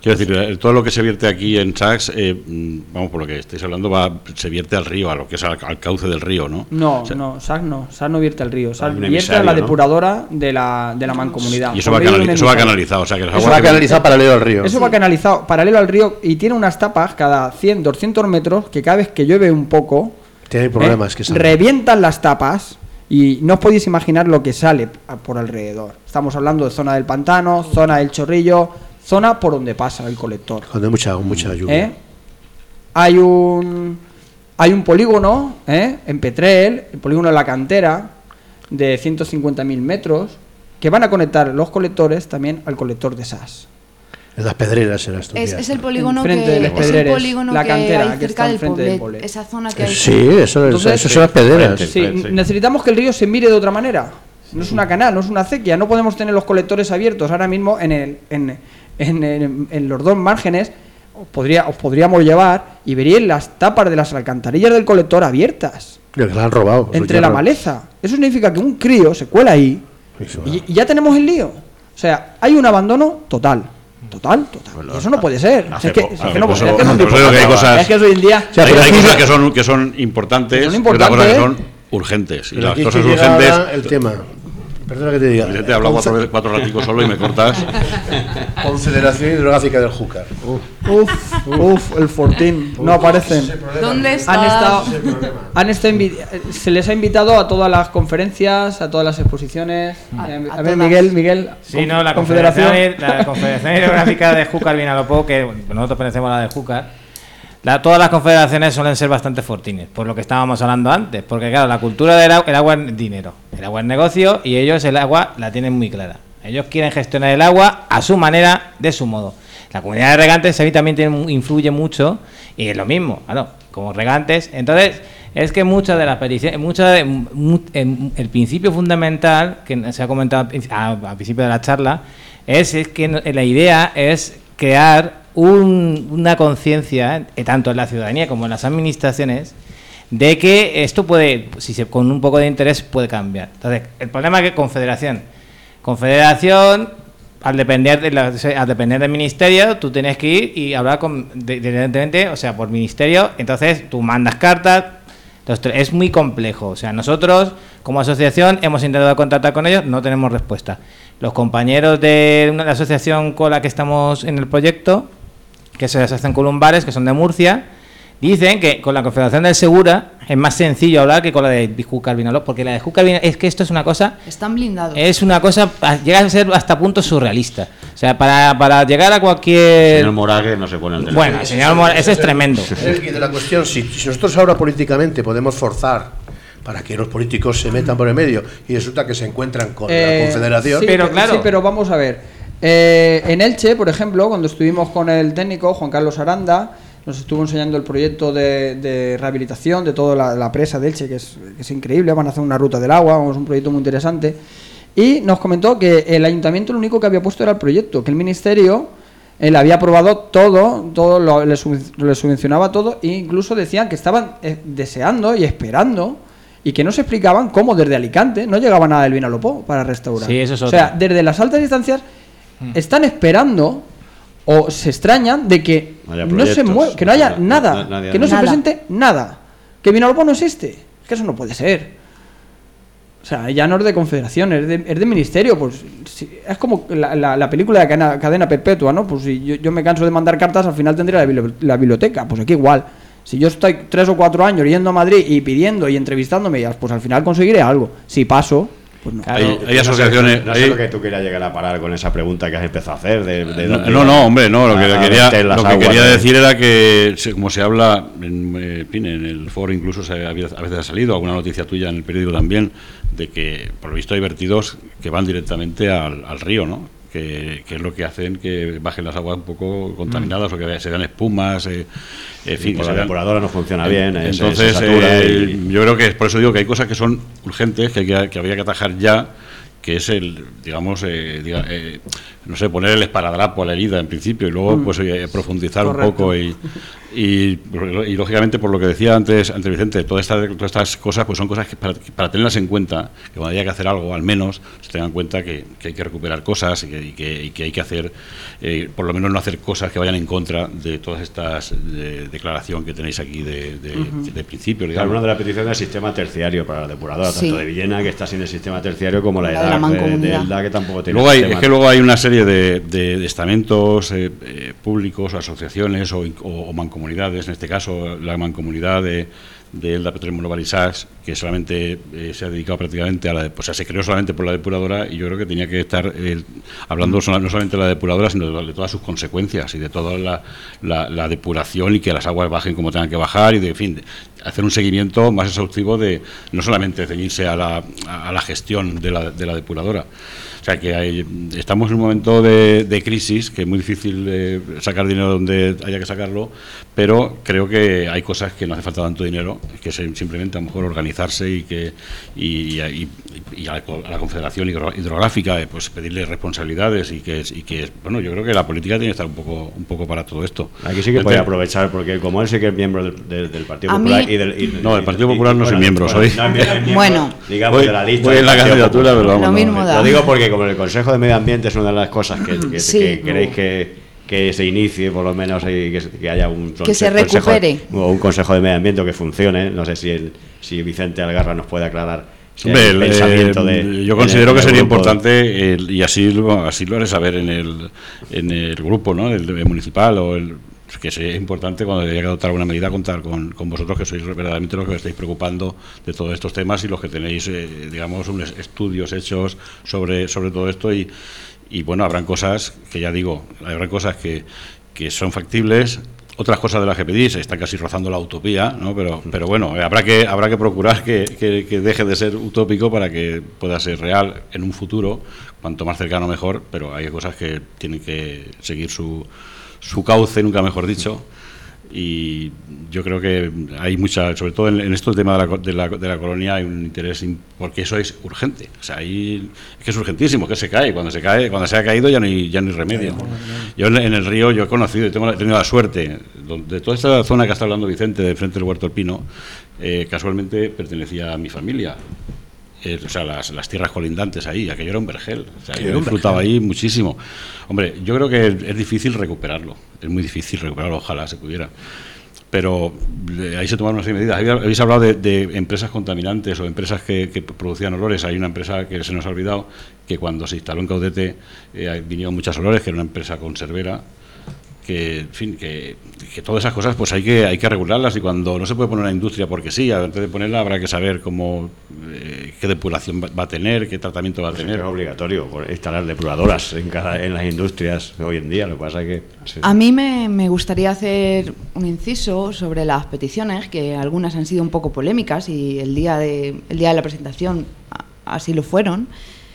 Quiero decir, todo lo que se vierte aquí en Sax, vamos, por lo que estáis hablando, se vierte al río, a lo que es al cauce del río, ¿no? No, o sea, Sax no vierte al río, Sax vierte emisario, a la ¿no? depuradora de la mancomunidad. Y eso va canalizado, o sea que las Eso aguas va canalizado paralelo al río. Eso va canalizado paralelo al río y tiene unas tapas cada 100, 200 metros que cada vez que llueve un poco, tiene problemas que salen. revientan las tapas y no os podéis imaginar lo que sale por alrededor. Estamos hablando de zona del pantano, zona del Chorrillo, zona por donde pasa el colector. Donde hay mucha lluvia. Hay un polígono en Petrel, el polígono de la cantera, de 150.000 metros, que van a conectar los colectores también al colector de SAS. En las Pedreras era esto. Es el polígono Enfrente de que las Pedreres, la cantera hay que cerca está del enfrente del Poblet, Poblet. esa zona que hay. Sí, eso son las Pedreras. Sí, necesitamos que el río se mire de otra manera. No es una canal, no es una acequia. No podemos tener los colectores abiertos ahora mismo en los dos márgenes. Os podríamos llevar y veríais las tapas de las alcantarillas del colector abiertas. Que la han robado. Entre la maleza. Eso significa que un crío se cuela ahí y ya tenemos el lío. O sea, hay un abandono total. Bueno, eso no puede ser. Es que hoy en día hay cosas que son importantes, y otras cosas que son urgentes. Y las cosas urgentes. El tema. Perdona que te diga. Vicente, he hablado cuatro raticos solo y me cortas. Confederación Hidrográfica del Júcar. El Fortín. No aparecen. ¿Dónde está? Se les ha invitado a todas las conferencias, a todas las exposiciones. A ver, Miguel. Sí, no, la Confederación Hidrográfica de Júcar Vinalopó, que nosotros pertenecemos a la de Júcar. Todas las confederaciones suelen ser bastante fortines, por lo que estábamos hablando antes, porque claro, la cultura del agua, el agua es dinero, el agua es negocio y ellos el agua la tienen muy clara. Ellos quieren gestionar el agua a su manera, de su modo. La comunidad de regantes a mí también influye mucho y es lo mismo, claro, como regantes. Entonces, es que muchas de las peticiones, el principio fundamental que se ha comentado al principio de la charla es que la idea es crear una conciencia, tanto en la ciudadanía como en las administraciones, de que esto puede, con un poco de interés, puede cambiar. Entonces, el problema es que Confederación, al depender del ministerio, tú tienes que ir y hablar directamente, o sea, por ministerio, entonces tú mandas cartas. Entonces, es muy complejo. O sea, nosotros, como asociación, hemos intentado contactar con ellos, no tenemos respuesta. Los compañeros de la asociación con la que estamos en el proyecto, que se hacen Columbares, que son de Murcia, dicen que con la Confederación del Segura es más sencillo hablar que con la de Júcar Vinalopó, porque la de Júcar Vinalopó es que esto es una cosa... Están blindados. Es una cosa, llega a ser hasta punto surrealista. O sea, para llegar a cualquier... Señor Moragues no se pone el teléfono. Bueno, el señor Moragues, eso es tremendo. De la cuestión, si nosotros ahora políticamente podemos forzar para que los políticos se metan por el medio y resulta que se encuentran con la Confederación... Sí, pero vamos a ver. En Elche, por ejemplo, cuando estuvimos con el técnico Juan Carlos Aranda, nos estuvo enseñando el proyecto de rehabilitación de toda la presa de Elche, que es increíble. Van a hacer una ruta del agua, es un proyecto muy interesante. Y nos comentó que el ayuntamiento lo único que había puesto era el proyecto, que el ministerio le había aprobado todo le subvencionaba todo, e incluso decían que estaban deseando y esperando, y que no se explicaban cómo desde Alicante no llegaba nada del Vinalopó para restaurar. Sí, eso es o sea, desde las altas instancias están esperando o se extrañan de que no se mueva, que no haya nada, que no se presente nada, que Vinalopó no existe. Es que eso no puede ser. O sea, ya no es de confederación, es de ministerio. Pues es como la película de cadena perpetua, ¿no? Pues si yo me canso de mandar cartas, al final tendré la biblioteca. Pues aquí igual. Si yo estoy 3 o 4 años yendo a Madrid y pidiendo y entrevistándome, pues al final conseguiré algo. Si paso... Pues no. Hay asociaciones. No sé lo que tú querías llegar a parar con esa pregunta que has empezado a hacer. Hombre, no. Lo que quería decir era que, como se habla en el foro, incluso a veces ha salido alguna noticia tuya en el periódico también, de que por lo visto hay vertidos que van directamente al río, ¿no? Que es lo que hacen que bajen las aguas un poco contaminadas o que se vean espumas. En fin, la depuradora no funciona bien. Entonces, yo creo que por eso digo que hay cosas que son urgentes, que habría que atajar ya, que es el, digamos, no sé, poner el esparadrapo a la herida en principio y luego pues profundizar un poco y lógicamente, por lo que decía antes Vicente, todas estas cosas pues son cosas que para tenerlas en cuenta, que cuando haya que hacer algo, al menos se tengan en cuenta que hay que recuperar cosas y que hay que hacer, por lo menos no hacer cosas que vayan en contra de todas estas declaración que tenéis aquí de principio. Claro, una de las peticiones del sistema terciario para la depuradora, Sí. tanto de Villena, que está sin el sistema terciario, como la La de la EDAC de mancomunidad. Elda, que tampoco tiene Luego hay una serie de estamentos públicos, asociaciones o mancomunidades, en este caso la mancomunidad de Elda, Petróleo Global y Sachs, que solamente se ha dedicado prácticamente a se creó solamente por la depuradora, y yo creo que tenía que estar hablando no solamente de la depuradora, sino de todas sus consecuencias y de toda la depuración, y que las aguas bajen como tengan que bajar, y en fin, hacer un seguimiento más exhaustivo de no solamente ceñirse a la gestión de la depuradora. O sea que estamos en un momento de crisis, que es muy difícil sacar dinero donde haya que sacarlo, pero creo que hay cosas que no hace falta tanto dinero, que es simplemente a lo mejor organizarse y a la Confederación Hidrográfica pues pedirle responsabilidades y que bueno, yo creo que la política tiene que estar un poco para todo esto. Aquí sí que puede aprovechar, porque como él sí que es miembro del Partido Popular no, del Partido Popular no soy miembro, soy bueno, digamos de la lista. Voy en la candidatura, pero vamos. Lo mismo da. Lo digo porque como el Consejo de Medio Ambiente es una de las cosas que Sí. queréis que se inicie, por lo menos, y que haya un Que se recupere. un Consejo de Medio Ambiente que funcione. No sé si Vicente Algarra nos puede aclarar Hombre, el pensamiento yo considero que sería importante, y así lo haré saber en el grupo, ¿no? El municipal, que es importante, cuando haya que adoptar alguna medida, contar con vosotros, que sois verdaderamente los que os estáis preocupando de todos estos temas y los que tenéis, digamos, unos estudios hechos sobre todo esto, y bueno, habrán cosas que, ya digo, habrán cosas que son factibles. Otras cosas de las que pedís están casi rozando la utopía, ¿no? Pero bueno, habrá que procurar que deje de ser utópico para que pueda ser real en un futuro, cuanto más cercano mejor, pero hay cosas que tienen que seguir su cauce, nunca mejor dicho, y yo creo que hay mucha, sobre todo en esto, el tema de la colonia, hay un interés, porque eso es urgente. O sea, ahí es que es urgentísimo, que se cae, cuando se ha caído ya no hay remedio. Yo en el río, yo he conocido y he tenido la suerte, de toda esta zona que está hablando Vicente, de frente del Huerto del Pino, casualmente pertenecía a mi familia. O sea, las tierras colindantes ahí, aquello era un vergel. O sea, yo he disfrutado ahí muchísimo. Hombre, yo creo que es difícil recuperarlo, es muy difícil recuperarlo, ojalá se pudiera. Pero ahí se tomaron una serie de medidas. Habéis hablado de empresas contaminantes o empresas que producían olores. Hay una empresa que se nos ha olvidado, que cuando se instaló en Caudete vinieron muchas olores, que era una empresa conservera, que, en fin, que todas esas cosas pues hay que regularlas, y cuando no se puede poner una industria porque sí, antes de ponerla habrá que saber qué depuración va a tener, qué tratamiento va a tener. Es obligatorio instalar depuradoras en las industrias hoy en día. Lo que pasa es que a mí me gustaría hacer un inciso sobre las peticiones, que algunas han sido un poco polémicas, y el día de la presentación así lo fueron,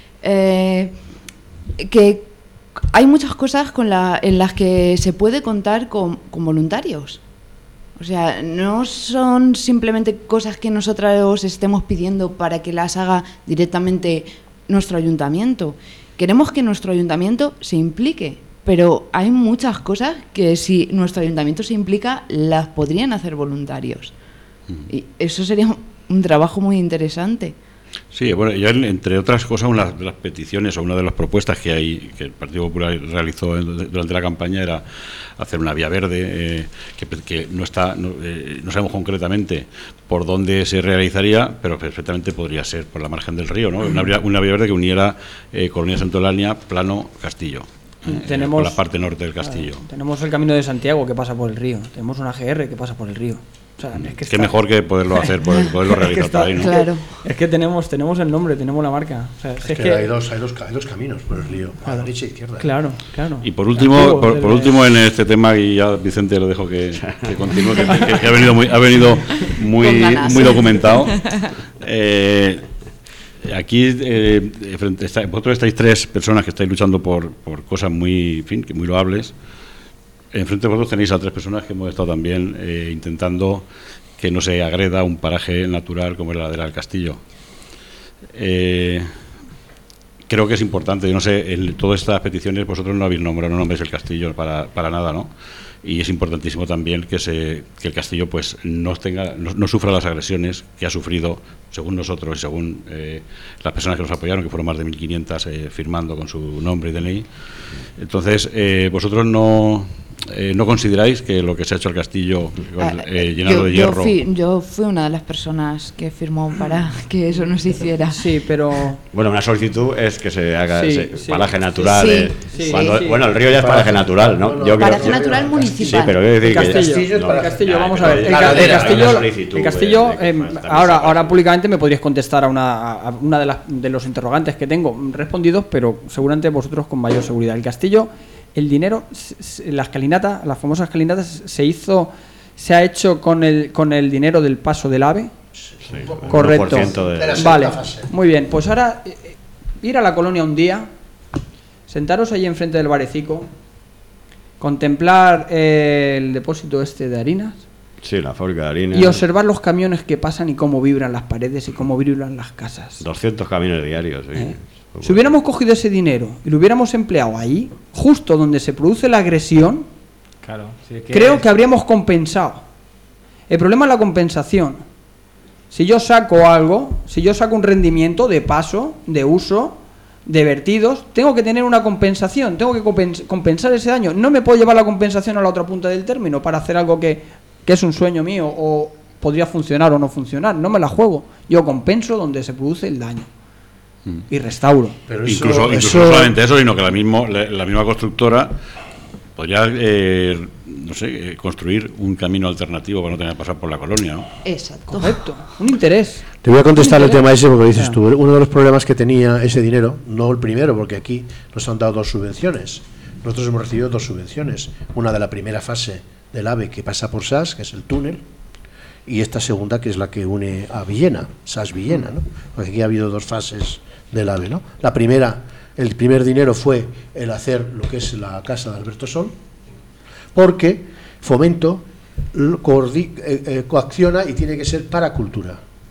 que hay muchas cosas en las que se puede contar con voluntarios. O sea, no son simplemente cosas que nosotros estemos pidiendo para que las haga directamente nuestro ayuntamiento. Queremos que nuestro ayuntamiento se implique, pero hay muchas cosas que, si nuestro ayuntamiento se implica, las podrían hacer voluntarios. Y eso sería un trabajo muy interesante. Sí, bueno, ya entre otras cosas, una de las peticiones o una de las propuestas que el Partido Popular realizó durante la campaña era hacer una vía verde, que no sabemos concretamente por dónde se realizaría, pero perfectamente podría ser por la margen del río, ¿no? Una vía verde que uniera Colonia Santolania, Plano, Castillo. Por la parte norte del Castillo. Tenemos el Camino de Santiago, que pasa por el río. Tenemos una GR que pasa por el río. O sea, Qué mejor que poderlo hacer, poderlo realizar por ahí, ¿no? Claro. Es que tenemos el nombre, tenemos la marca. O sea, es que hay dos caminos por el río, a la derecha e izquierda. Claro. Y por último, por último en este tema, y ya Vicente lo dejo que continúe, que ha venido muy documentado. Aquí vosotros estáis 3 personas que estáis luchando por cosas muy loables. Enfrente de vosotros tenéis a 3 personas que hemos estado también intentando que no se agreda un paraje natural como es la ladera del Castillo. creo que es importante. Yo no sé, en todas estas peticiones vosotros no habéis nombrado, no nombréis el castillo para nada, ¿no? Y es importantísimo también que el castillo pues no sufra las agresiones que ha sufrido, según nosotros y según las personas que nos apoyaron, que fueron más de 1.500 firmando con su nombre y DNI. Entonces, vosotros no consideráis que lo que se ha hecho al castillo llenado de hierro... Yo fui una de las personas que firmó para que eso no se hiciera. Sí, pero... Bueno, una solicitud es que se haga paraje natural. Sí. Bueno, el río ya es paraje natural, ¿no? Paraje natural municipal. Sí, pero quiero decir el castillo, vamos a ver. El castillo ahora públicamente me podríais contestar a una de los interrogantes que tengo respondidos, pero seguramente vosotros con mayor seguridad. El castillo... El dinero, la escalinata, la famosa escalinata, se ha hecho con el dinero del paso del AVE. Sí, correcto. Vale, fase. muy bien. Pues ahora ir a la colonia un día, sentaros allí enfrente del barecico, contemplar el depósito este de harinas. Sí, la fábrica de harinas. Y observar los camiones que pasan y cómo vibran las paredes y cómo vibran las casas. 200 camiones diarios, sí. Si hubiéramos cogido ese dinero y lo hubiéramos empleado ahí, justo donde se produce la agresión, creo que habríamos compensado. El problema es la compensación. Si yo saco algo, si yo saco un rendimiento de paso, de uso, de vertidos, tengo que tener una compensación, tengo que compensar ese daño. No me puedo llevar la compensación a la otra punta del término para hacer algo que es un sueño mío o podría funcionar o no funcionar. No me la juego. Yo compenso donde se produce el daño. Y restauro. Pero incluso no solamente eso, sino que la misma constructora podría construir un camino alternativo para no tener que pasar por la colonia, ¿no? Exacto. Correcto. Un interés. Te voy a contestar el tema ese porque dices tú, uno de los problemas que tenía ese dinero, no el primero, porque aquí nos han dado 2 subvenciones. Nosotros hemos recibido 2 subvenciones. Una de la primera fase del AVE que pasa por SAS, que es el túnel, y esta segunda que es la que une a Villena, SAS-Villena, ¿no? Porque aquí ha habido 2 fases del AVE, ¿no? La primera, el primer dinero fue el hacer lo que es la casa de Alberto Sol, porque Fomento coacciona y tiene que ser para cultura.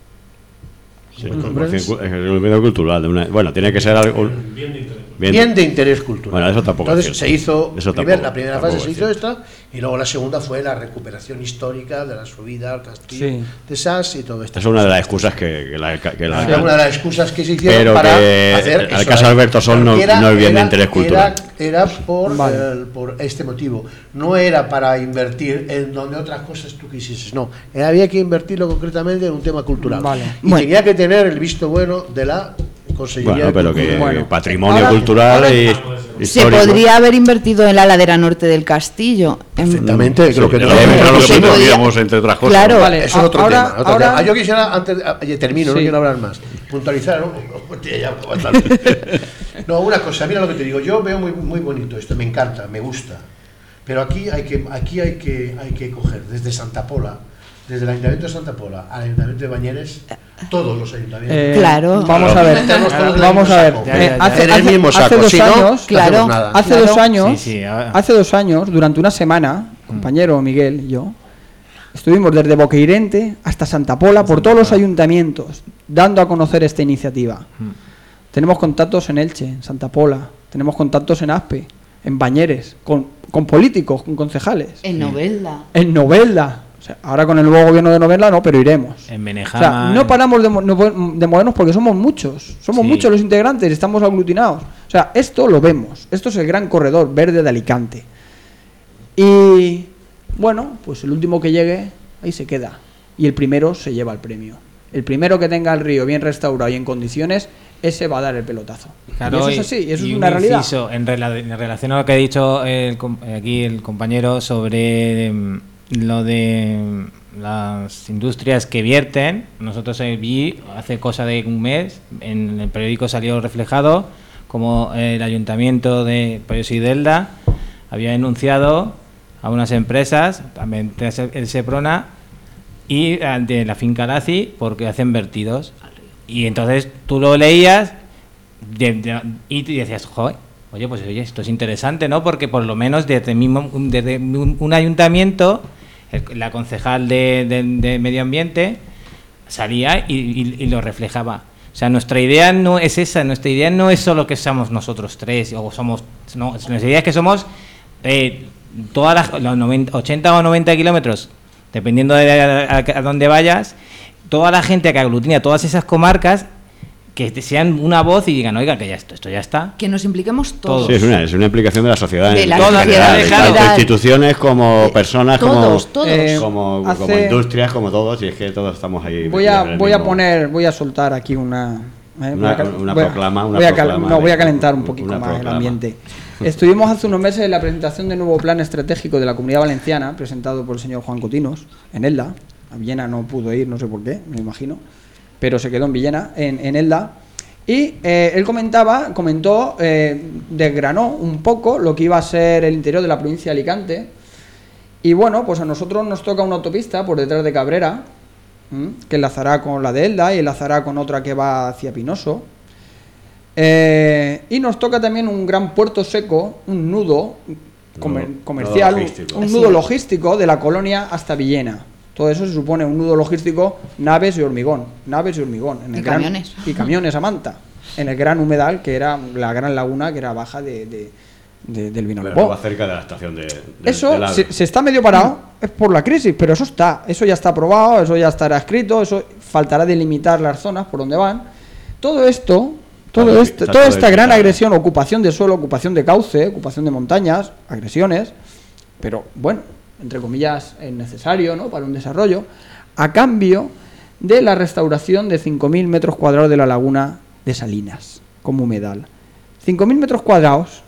Sí, el medio cultural, bueno, tiene que ser algo bien de interés cultural. Bueno, eso tampoco. Entonces se hizo la primera fase se hizo es esta y luego la segunda fue la recuperación histórica de la subida al castillo de SAS y todo esto. Es una de las excusas que una de las excusas que se hicieron pero para hacer el caso Alberto Sol no es bien de interés cultural. Era por este motivo. No era para invertir en donde otras cosas tú quisieses, no. Había que invertirlo concretamente en un tema cultural. Y tenía que tener el visto bueno de la Consellería. Bueno, pero que patrimonio cultural y histórico. Se podría haber invertido en la ladera norte del castillo. Perfectamente, creo que podríamos, entre otras cosas. Claro, vale, eso es otro tema. Yo quisiera, antes, termino, no quiero hablar más, puntualizar, ¿no? No, una cosa, mira lo que te digo, yo veo muy bonito esto, me encanta, me gusta, pero aquí hay que coger desde Santa Pola, desde el Ayuntamiento de Santa Pola al Ayuntamiento de Bañeres, todos los ayuntamientos. Claro. Vamos a ver. Hace 2 años, durante una semana, compañero Miguel y yo, estuvimos desde Boqueirente hasta Santa Pola por todos los ayuntamientos, dando a conocer esta iniciativa. Tenemos contactos en Elche, en Santa Pola, tenemos contactos en Aspe, en Bañeres, con políticos, con concejales. En Novelda. O sea, ahora con el nuevo gobierno de Novelda no, pero iremos. En Benejama. O sea, no paramos de movernos porque somos muchos. Muchos los integrantes, estamos aglutinados. O sea, esto lo vemos. Esto es el gran corredor verde de Alicante. Y bueno, pues el último que llegue, ahí se queda. Y el primero se lleva el premio. El primero que tenga el río bien restaurado y en condiciones, ese va a dar el pelotazo. Claro, y eso es así, eso es una realidad. En relación a lo que ha dicho aquí el compañero sobre lo de las industrias que vierten, nosotros vi hace cosa de un mes, en el periódico salió reflejado como el ayuntamiento de Pollos y Delda había denunciado a unas empresas, también el Seprona y de la finca Laci, porque hacen vertidos. Y entonces tú lo leías y decías, joder, oye, esto es interesante, ¿no? Porque por lo menos desde un ayuntamiento, la concejal de Medio Ambiente salía y lo reflejaba. O sea, nuestra idea no es esa, nuestra idea no es solo que seamos nosotros tres, o somos, no, nuestra idea es que somos todas los 80 o 90 kilómetros, dependiendo de a dónde vayas, toda la gente que aglutina todas esas comarcas, que sean una voz y digan, oiga, que ya esto ya está. Que nos impliquemos todos. Sí, es una implicación de la sociedad. De la sociedad, general, tanto instituciones como personas, todos. Como industrias, como todos, y es que todos estamos ahí. Voy a soltar aquí una proclama. Voy a calentar un poquito más el ambiente. Estuvimos hace unos meses en la presentación del nuevo plan estratégico de la Comunidad Valenciana, presentado por el señor Juan Cotinos, en Elda. A Villena no pudo ir, no sé por qué, me imagino, pero se quedó en Villena, en Elda. Y él comentó, desgranó un poco lo que iba a ser el interior de la provincia de Alicante. Y bueno, pues a nosotros nos toca una autopista por detrás de Cabrera, que enlazará con la de Elda y enlazará con otra que va hacia Pinoso. Y nos toca también un gran puerto seco, un nudo comercial, un nudo logístico de la Colonia hasta Villena. Todo eso se supone un nudo logístico, naves y hormigón, en el camiones. Y camiones a manta, en el gran humedal, que era la gran laguna, que era baja del Vinalopó. Va cerca de la estación de eso se está medio parado, es por la crisis, pero eso ya está aprobado, eso ya estará escrito, eso faltará delimitar las zonas por donde van. Toda esta gran agresión, ocupación de suelo, ocupación de cauce, ocupación de montañas, agresiones, pero bueno, entre comillas, es necesario, ¿no?, para un desarrollo, a cambio de la restauración de 5.000 metros cuadrados de la laguna de Salinas, como humedal. 5.000 metros cuadrados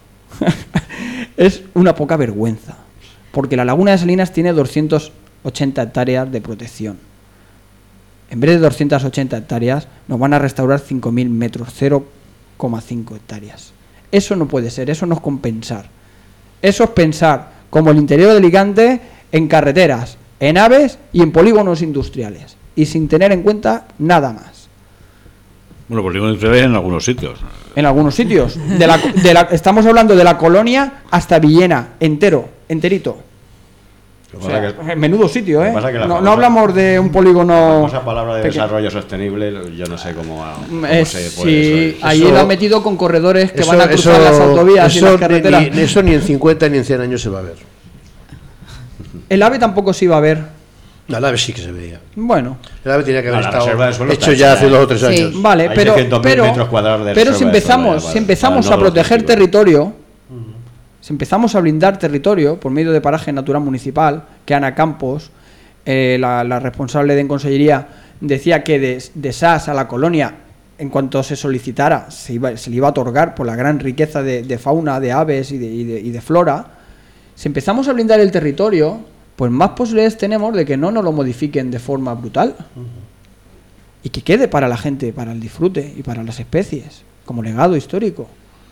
es una poca vergüenza, porque la laguna de Salinas tiene 280 hectáreas de protección. En vez de 280 hectáreas, nos van a restaurar 5.000 metros, 0,5 hectáreas. Eso no puede ser, eso no es compensar. Eso es pensar como el interior de Alicante en carreteras, en aves y en polígonos industriales, y sin tener en cuenta nada más. Bueno, polígonos industriales en algunos sitios. En algunos sitios. Estamos hablando de la Colonia hasta Villena, enterito. O sea, menudo sitio, ¿eh? No hablamos de un polígono. Esa palabra de desarrollo sostenible, yo no sé cómo se puede. Sí, ahí lo han metido con corredores que van a cruzar las autovías y las carreteras. Eso ni en 50 ni en 100 años se va a ver. El AVE tampoco se iba a ver. El AVE sí que se veía. Bueno. El AVE tenía que haber estado hecho ya hace 2 o 3 años. Sí. Vale, pero si empezamos a proteger territorio, si empezamos a blindar territorio por medio de paraje natural municipal, que Ana Campos, la responsable de Consellería, decía que de SAS a la Colonia, en cuanto se solicitara, se le iba a otorgar por la gran riqueza de fauna, de aves y de flora. Si empezamos a blindar el territorio, pues más posibilidades tenemos de que no nos lo modifiquen de forma brutal y que quede para la gente, para el disfrute y para las especies, como legado histórico.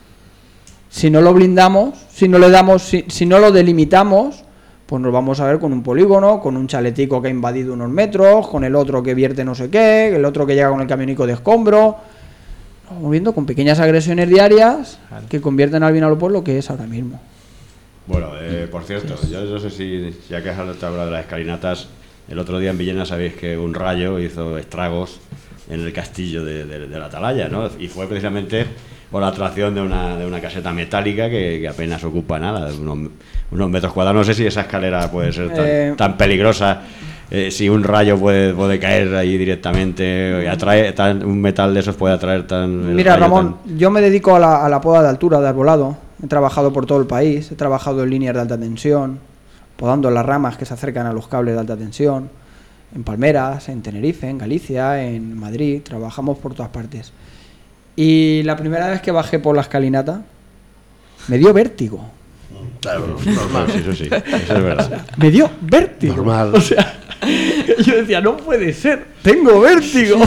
Si no lo blindamos, si no lo delimitamos, pues nos vamos a ver con un polígono, con un chaletico que ha invadido unos metros, con el otro que vierte no sé qué, el otro que llega con el camionico de escombro. Vamos viendo con pequeñas agresiones diarias que convierten al Vinalopó en lo que es ahora mismo. Bueno, por cierto, yo no sé si, ya que has hablado de las escalinatas, el otro día en Villena sabéis que un rayo hizo estragos en el castillo de la Atalaya, ¿no? Y fue precisamente por la atracción de una caseta metálica que apenas ocupa nada, unos metros cuadrados. No sé si esa escalera puede ser tan peligrosa, si un rayo puede caer ahí directamente, y un metal de esos puede atraer tan... Mira, Ramón, yo me dedico a la poda de altura, de arbolado. He trabajado por todo el país, he trabajado en líneas de alta tensión, podando las ramas que se acercan a los cables de alta tensión, en Palmeras, en Tenerife, en Galicia, en Madrid, trabajamos por todas partes. Y la primera vez que bajé por la escalinata, me dio vértigo. Claro, normal. Eso sí, eso es verdad. O sea, me dio vértigo. Normal. O sea, yo decía, no puede ser, tengo vértigo.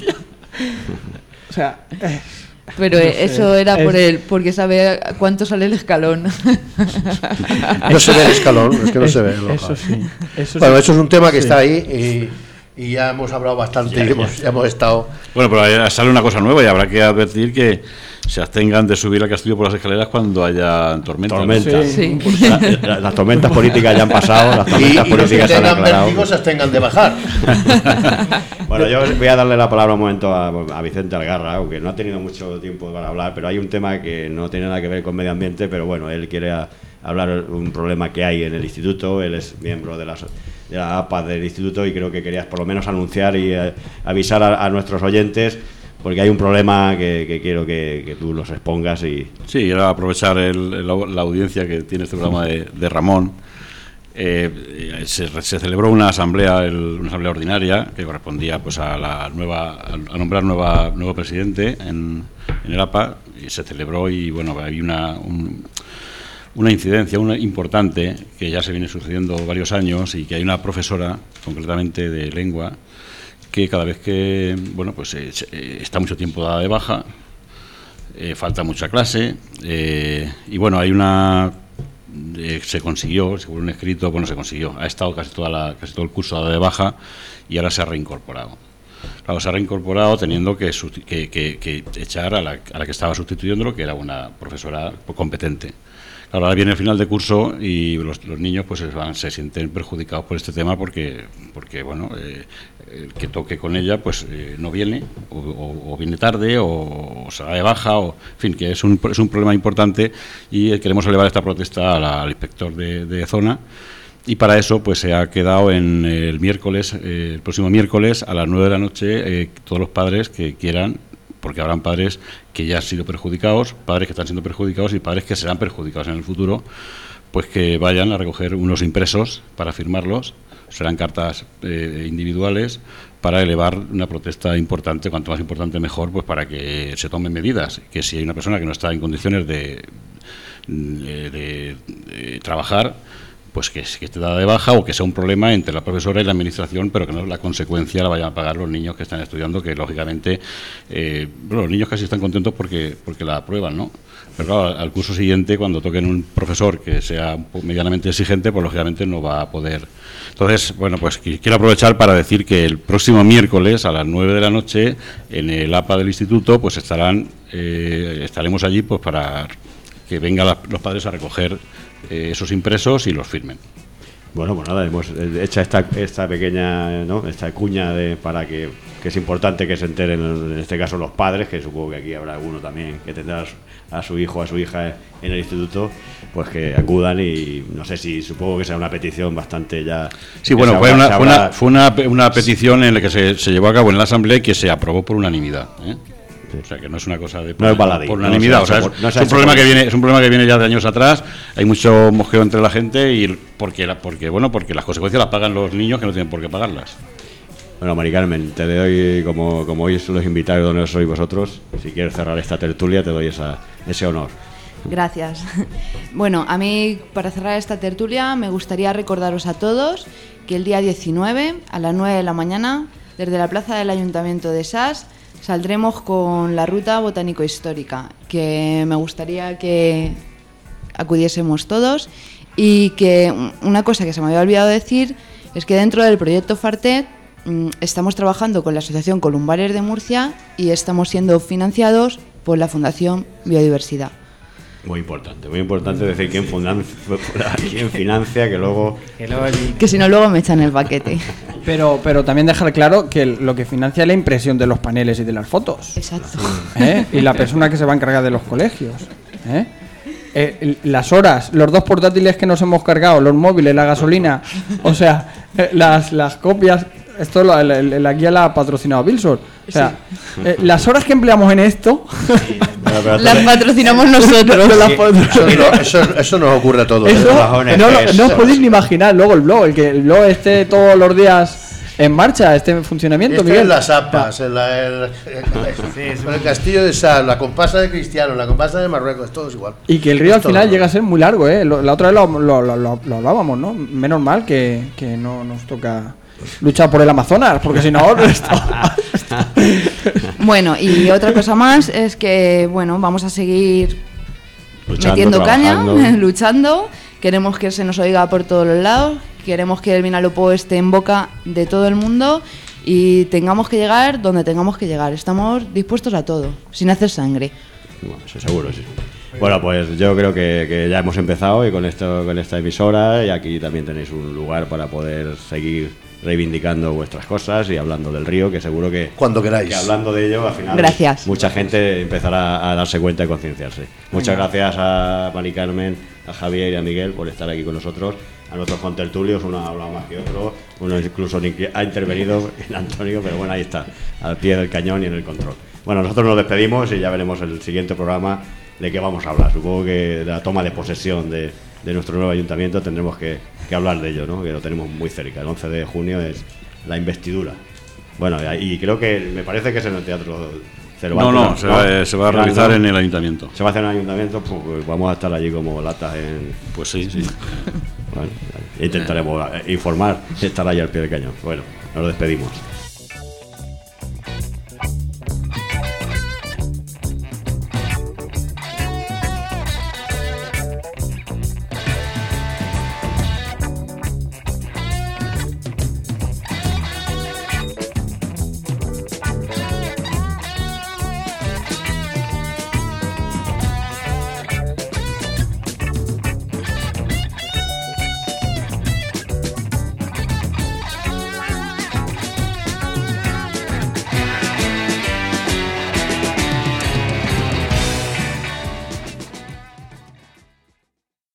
O sea... Pero eso era porque sabe cuánto sale el escalón. No se ve el escalón, es que no se ve. Eso sí. Eso es un tema que está ahí y ya hemos hablado bastante y ya hemos estado... Bueno, pero sale una cosa nueva y habrá que advertir que se abstengan de subir al castillo por las escaleras cuando haya tormentas. Tormentas. Sí. Las tormentas políticas ya han pasado, las tormentas Y los que políticas se han tengan aclarado. vértigo se abstengan de bajar. Bueno, yo voy a darle la palabra un momento a Vicente Algarra, aunque no ha tenido mucho tiempo para hablar, pero hay un tema que no tiene nada que ver con medio ambiente, pero bueno, él quiere hablar un problema que hay en el instituto. Él es miembro de la APA del instituto y creo que querías por lo menos anunciar y avisar a nuestros oyentes, porque hay un problema que quiero que tú los expongas. Sí, era aprovechar la audiencia que tiene este programa de Ramón. Se celebró una asamblea ordinaria que correspondía pues a nombrar nuevo presidente en el APA, y se celebró, y bueno, hay una incidencia importante que ya se viene sucediendo varios años, y que hay una profesora, concretamente de lengua, que cada vez que está mucho tiempo dada de baja, falta mucha clase, y bueno, hay se consiguió, según un escrito, se consiguió, ha estado casi todo el curso dada de baja y ahora se ha reincorporado. Claro, se ha reincorporado teniendo que echar a la que estaba sustituyéndolo, que era una profesora competente. Claro, ahora viene el final de curso y los niños pues se sienten perjudicados por este tema porque bueno, el que toque con ella pues no viene, o viene tarde, o se da de baja, en fin, que es un problema importante, y queremos elevar esta protesta al inspector de zona. Y para eso pues se ha quedado en el próximo miércoles a las 9 de la noche, todos los padres que quieran, porque habrán padres que ya han sido perjudicados, padres que están siendo perjudicados y padres que serán perjudicados en el futuro, pues que vayan a recoger unos impresos para firmarlos. Serán cartas individuales para elevar una protesta importante, cuanto más importante mejor, pues para que se tomen medidas, que si hay una persona que no está en condiciones de trabajar, pues que esté dada de baja, o que sea un problema entre la profesora y la administración, pero que no la consecuencia la vayan a pagar los niños que están estudiando, que lógicamente los niños casi están contentos porque la aprueban, ¿no? Pero claro, al curso siguiente, cuando toquen un profesor que sea medianamente exigente, pues lógicamente no va a poder. Entonces, bueno, pues quiero aprovechar para decir que el próximo miércoles a las 9 de la noche en el APA del instituto pues estaremos allí pues para que vengan los padres a recoger esos impresos y los firmen. Bueno, pues nada, hemos hecho esta pequeña, ¿no?, esta cuña para que es importante que se enteren, en este caso los padres, que supongo que aquí habrá alguno también que tendrá a su hijo o a su hija en el instituto, pues que acudan. Y no sé si, supongo que será una petición bastante ya... Sí, bueno, fue una petición en la que se llevó a cabo en la asamblea y que se aprobó por unanimidad, ¿eh? O sea, que no es una cosa de no es baladí, por unanimidad, no es un problema que viene ya de años atrás. Hay mucho mosqueo entre la gente, y porque las consecuencias las pagan los niños, que no tienen por qué pagarlas. Bueno, Mari Carmen, te doy, como hoy son los invitados donde sois vosotros, si quieres cerrar esta tertulia, te doy ese honor. Gracias. Bueno, a mí, para cerrar esta tertulia, me gustaría recordaros a todos que el día 19, a las 9 de la mañana, desde la plaza del Ayuntamiento de Sas, saldremos con la ruta botánico-histórica, que me gustaría que acudiésemos todos. Y que una cosa que se me había olvidado decir es que dentro del proyecto Fartet estamos trabajando con la Asociación Columbares de Murcia y estamos siendo financiados por la Fundación Biodiversidad. Muy importante decir quién financia, que luego... Que si no, luego me echan el paquete. Pero también dejar claro que lo que financia es la impresión de los paneles y de las fotos. Exacto. Y la persona que se va a encargar de los colegios. Las horas, los 2 portátiles que nos hemos cargado, los móviles, la gasolina, o sea, las copias... Esto la guía la ha patrocinado Bilsor. O sea, las horas que empleamos en esto las patrocinamos nosotros. Eso nos ocurre a todos. No os podéis ni imaginar luego el blog esté todos los días en marcha, esté en funcionamiento. Miguel. En las APAs, en el Castillo de Sal, la comparsa de Cristiano, la comparsa de Marruecos, todo es igual. Y que el río al final llega a ser muy largo, ¿eh? La otra vez lo hablábamos, ¿no? Menos mal que no nos toca luchar por el Amazonas, porque si no... Bueno, y otra cosa más es que, bueno, vamos a seguir metiendo caña, luchando. Queremos que se nos oiga por todos los lados, queremos que el Vinalopó esté en boca de todo el mundo y tengamos que llegar donde tengamos que llegar. Estamos dispuestos a todo, sin hacer sangre. Bueno, eso seguro, sí. Bueno, pues yo creo que ya hemos empezado y con esta emisora, y aquí también tenéis un lugar para poder seguir reivindicando vuestras cosas y hablando del río, que seguro que cuando queráis, que hablando de ello al final gracias. Mucha gente empezará a darse cuenta y concienciarse. Muchas gracias a Mari Carmen, a Javier y a Miguel por estar aquí con nosotros, a nuestros contertulios, uno ha hablado más que otro, uno incluso ha intervenido en Antonio, pero bueno, ahí está, al pie del cañón y en el control. Bueno, nosotros nos despedimos y ya veremos el siguiente programa de qué vamos a hablar. Supongo que de la toma de posesión de nuestro nuevo ayuntamiento tendremos que hablar de ello, ¿no? Que lo tenemos muy cerca. El 11 de junio es la investidura. Bueno, y creo que me parece que es en el Teatro Cervantes. No, se va a realizar en el ayuntamiento. Se va a hacer en el ayuntamiento, pues vamos a estar allí como latas en... Pues sí. Bueno, intentaremos informar y estar allí al pie del cañón. Bueno, nos despedimos.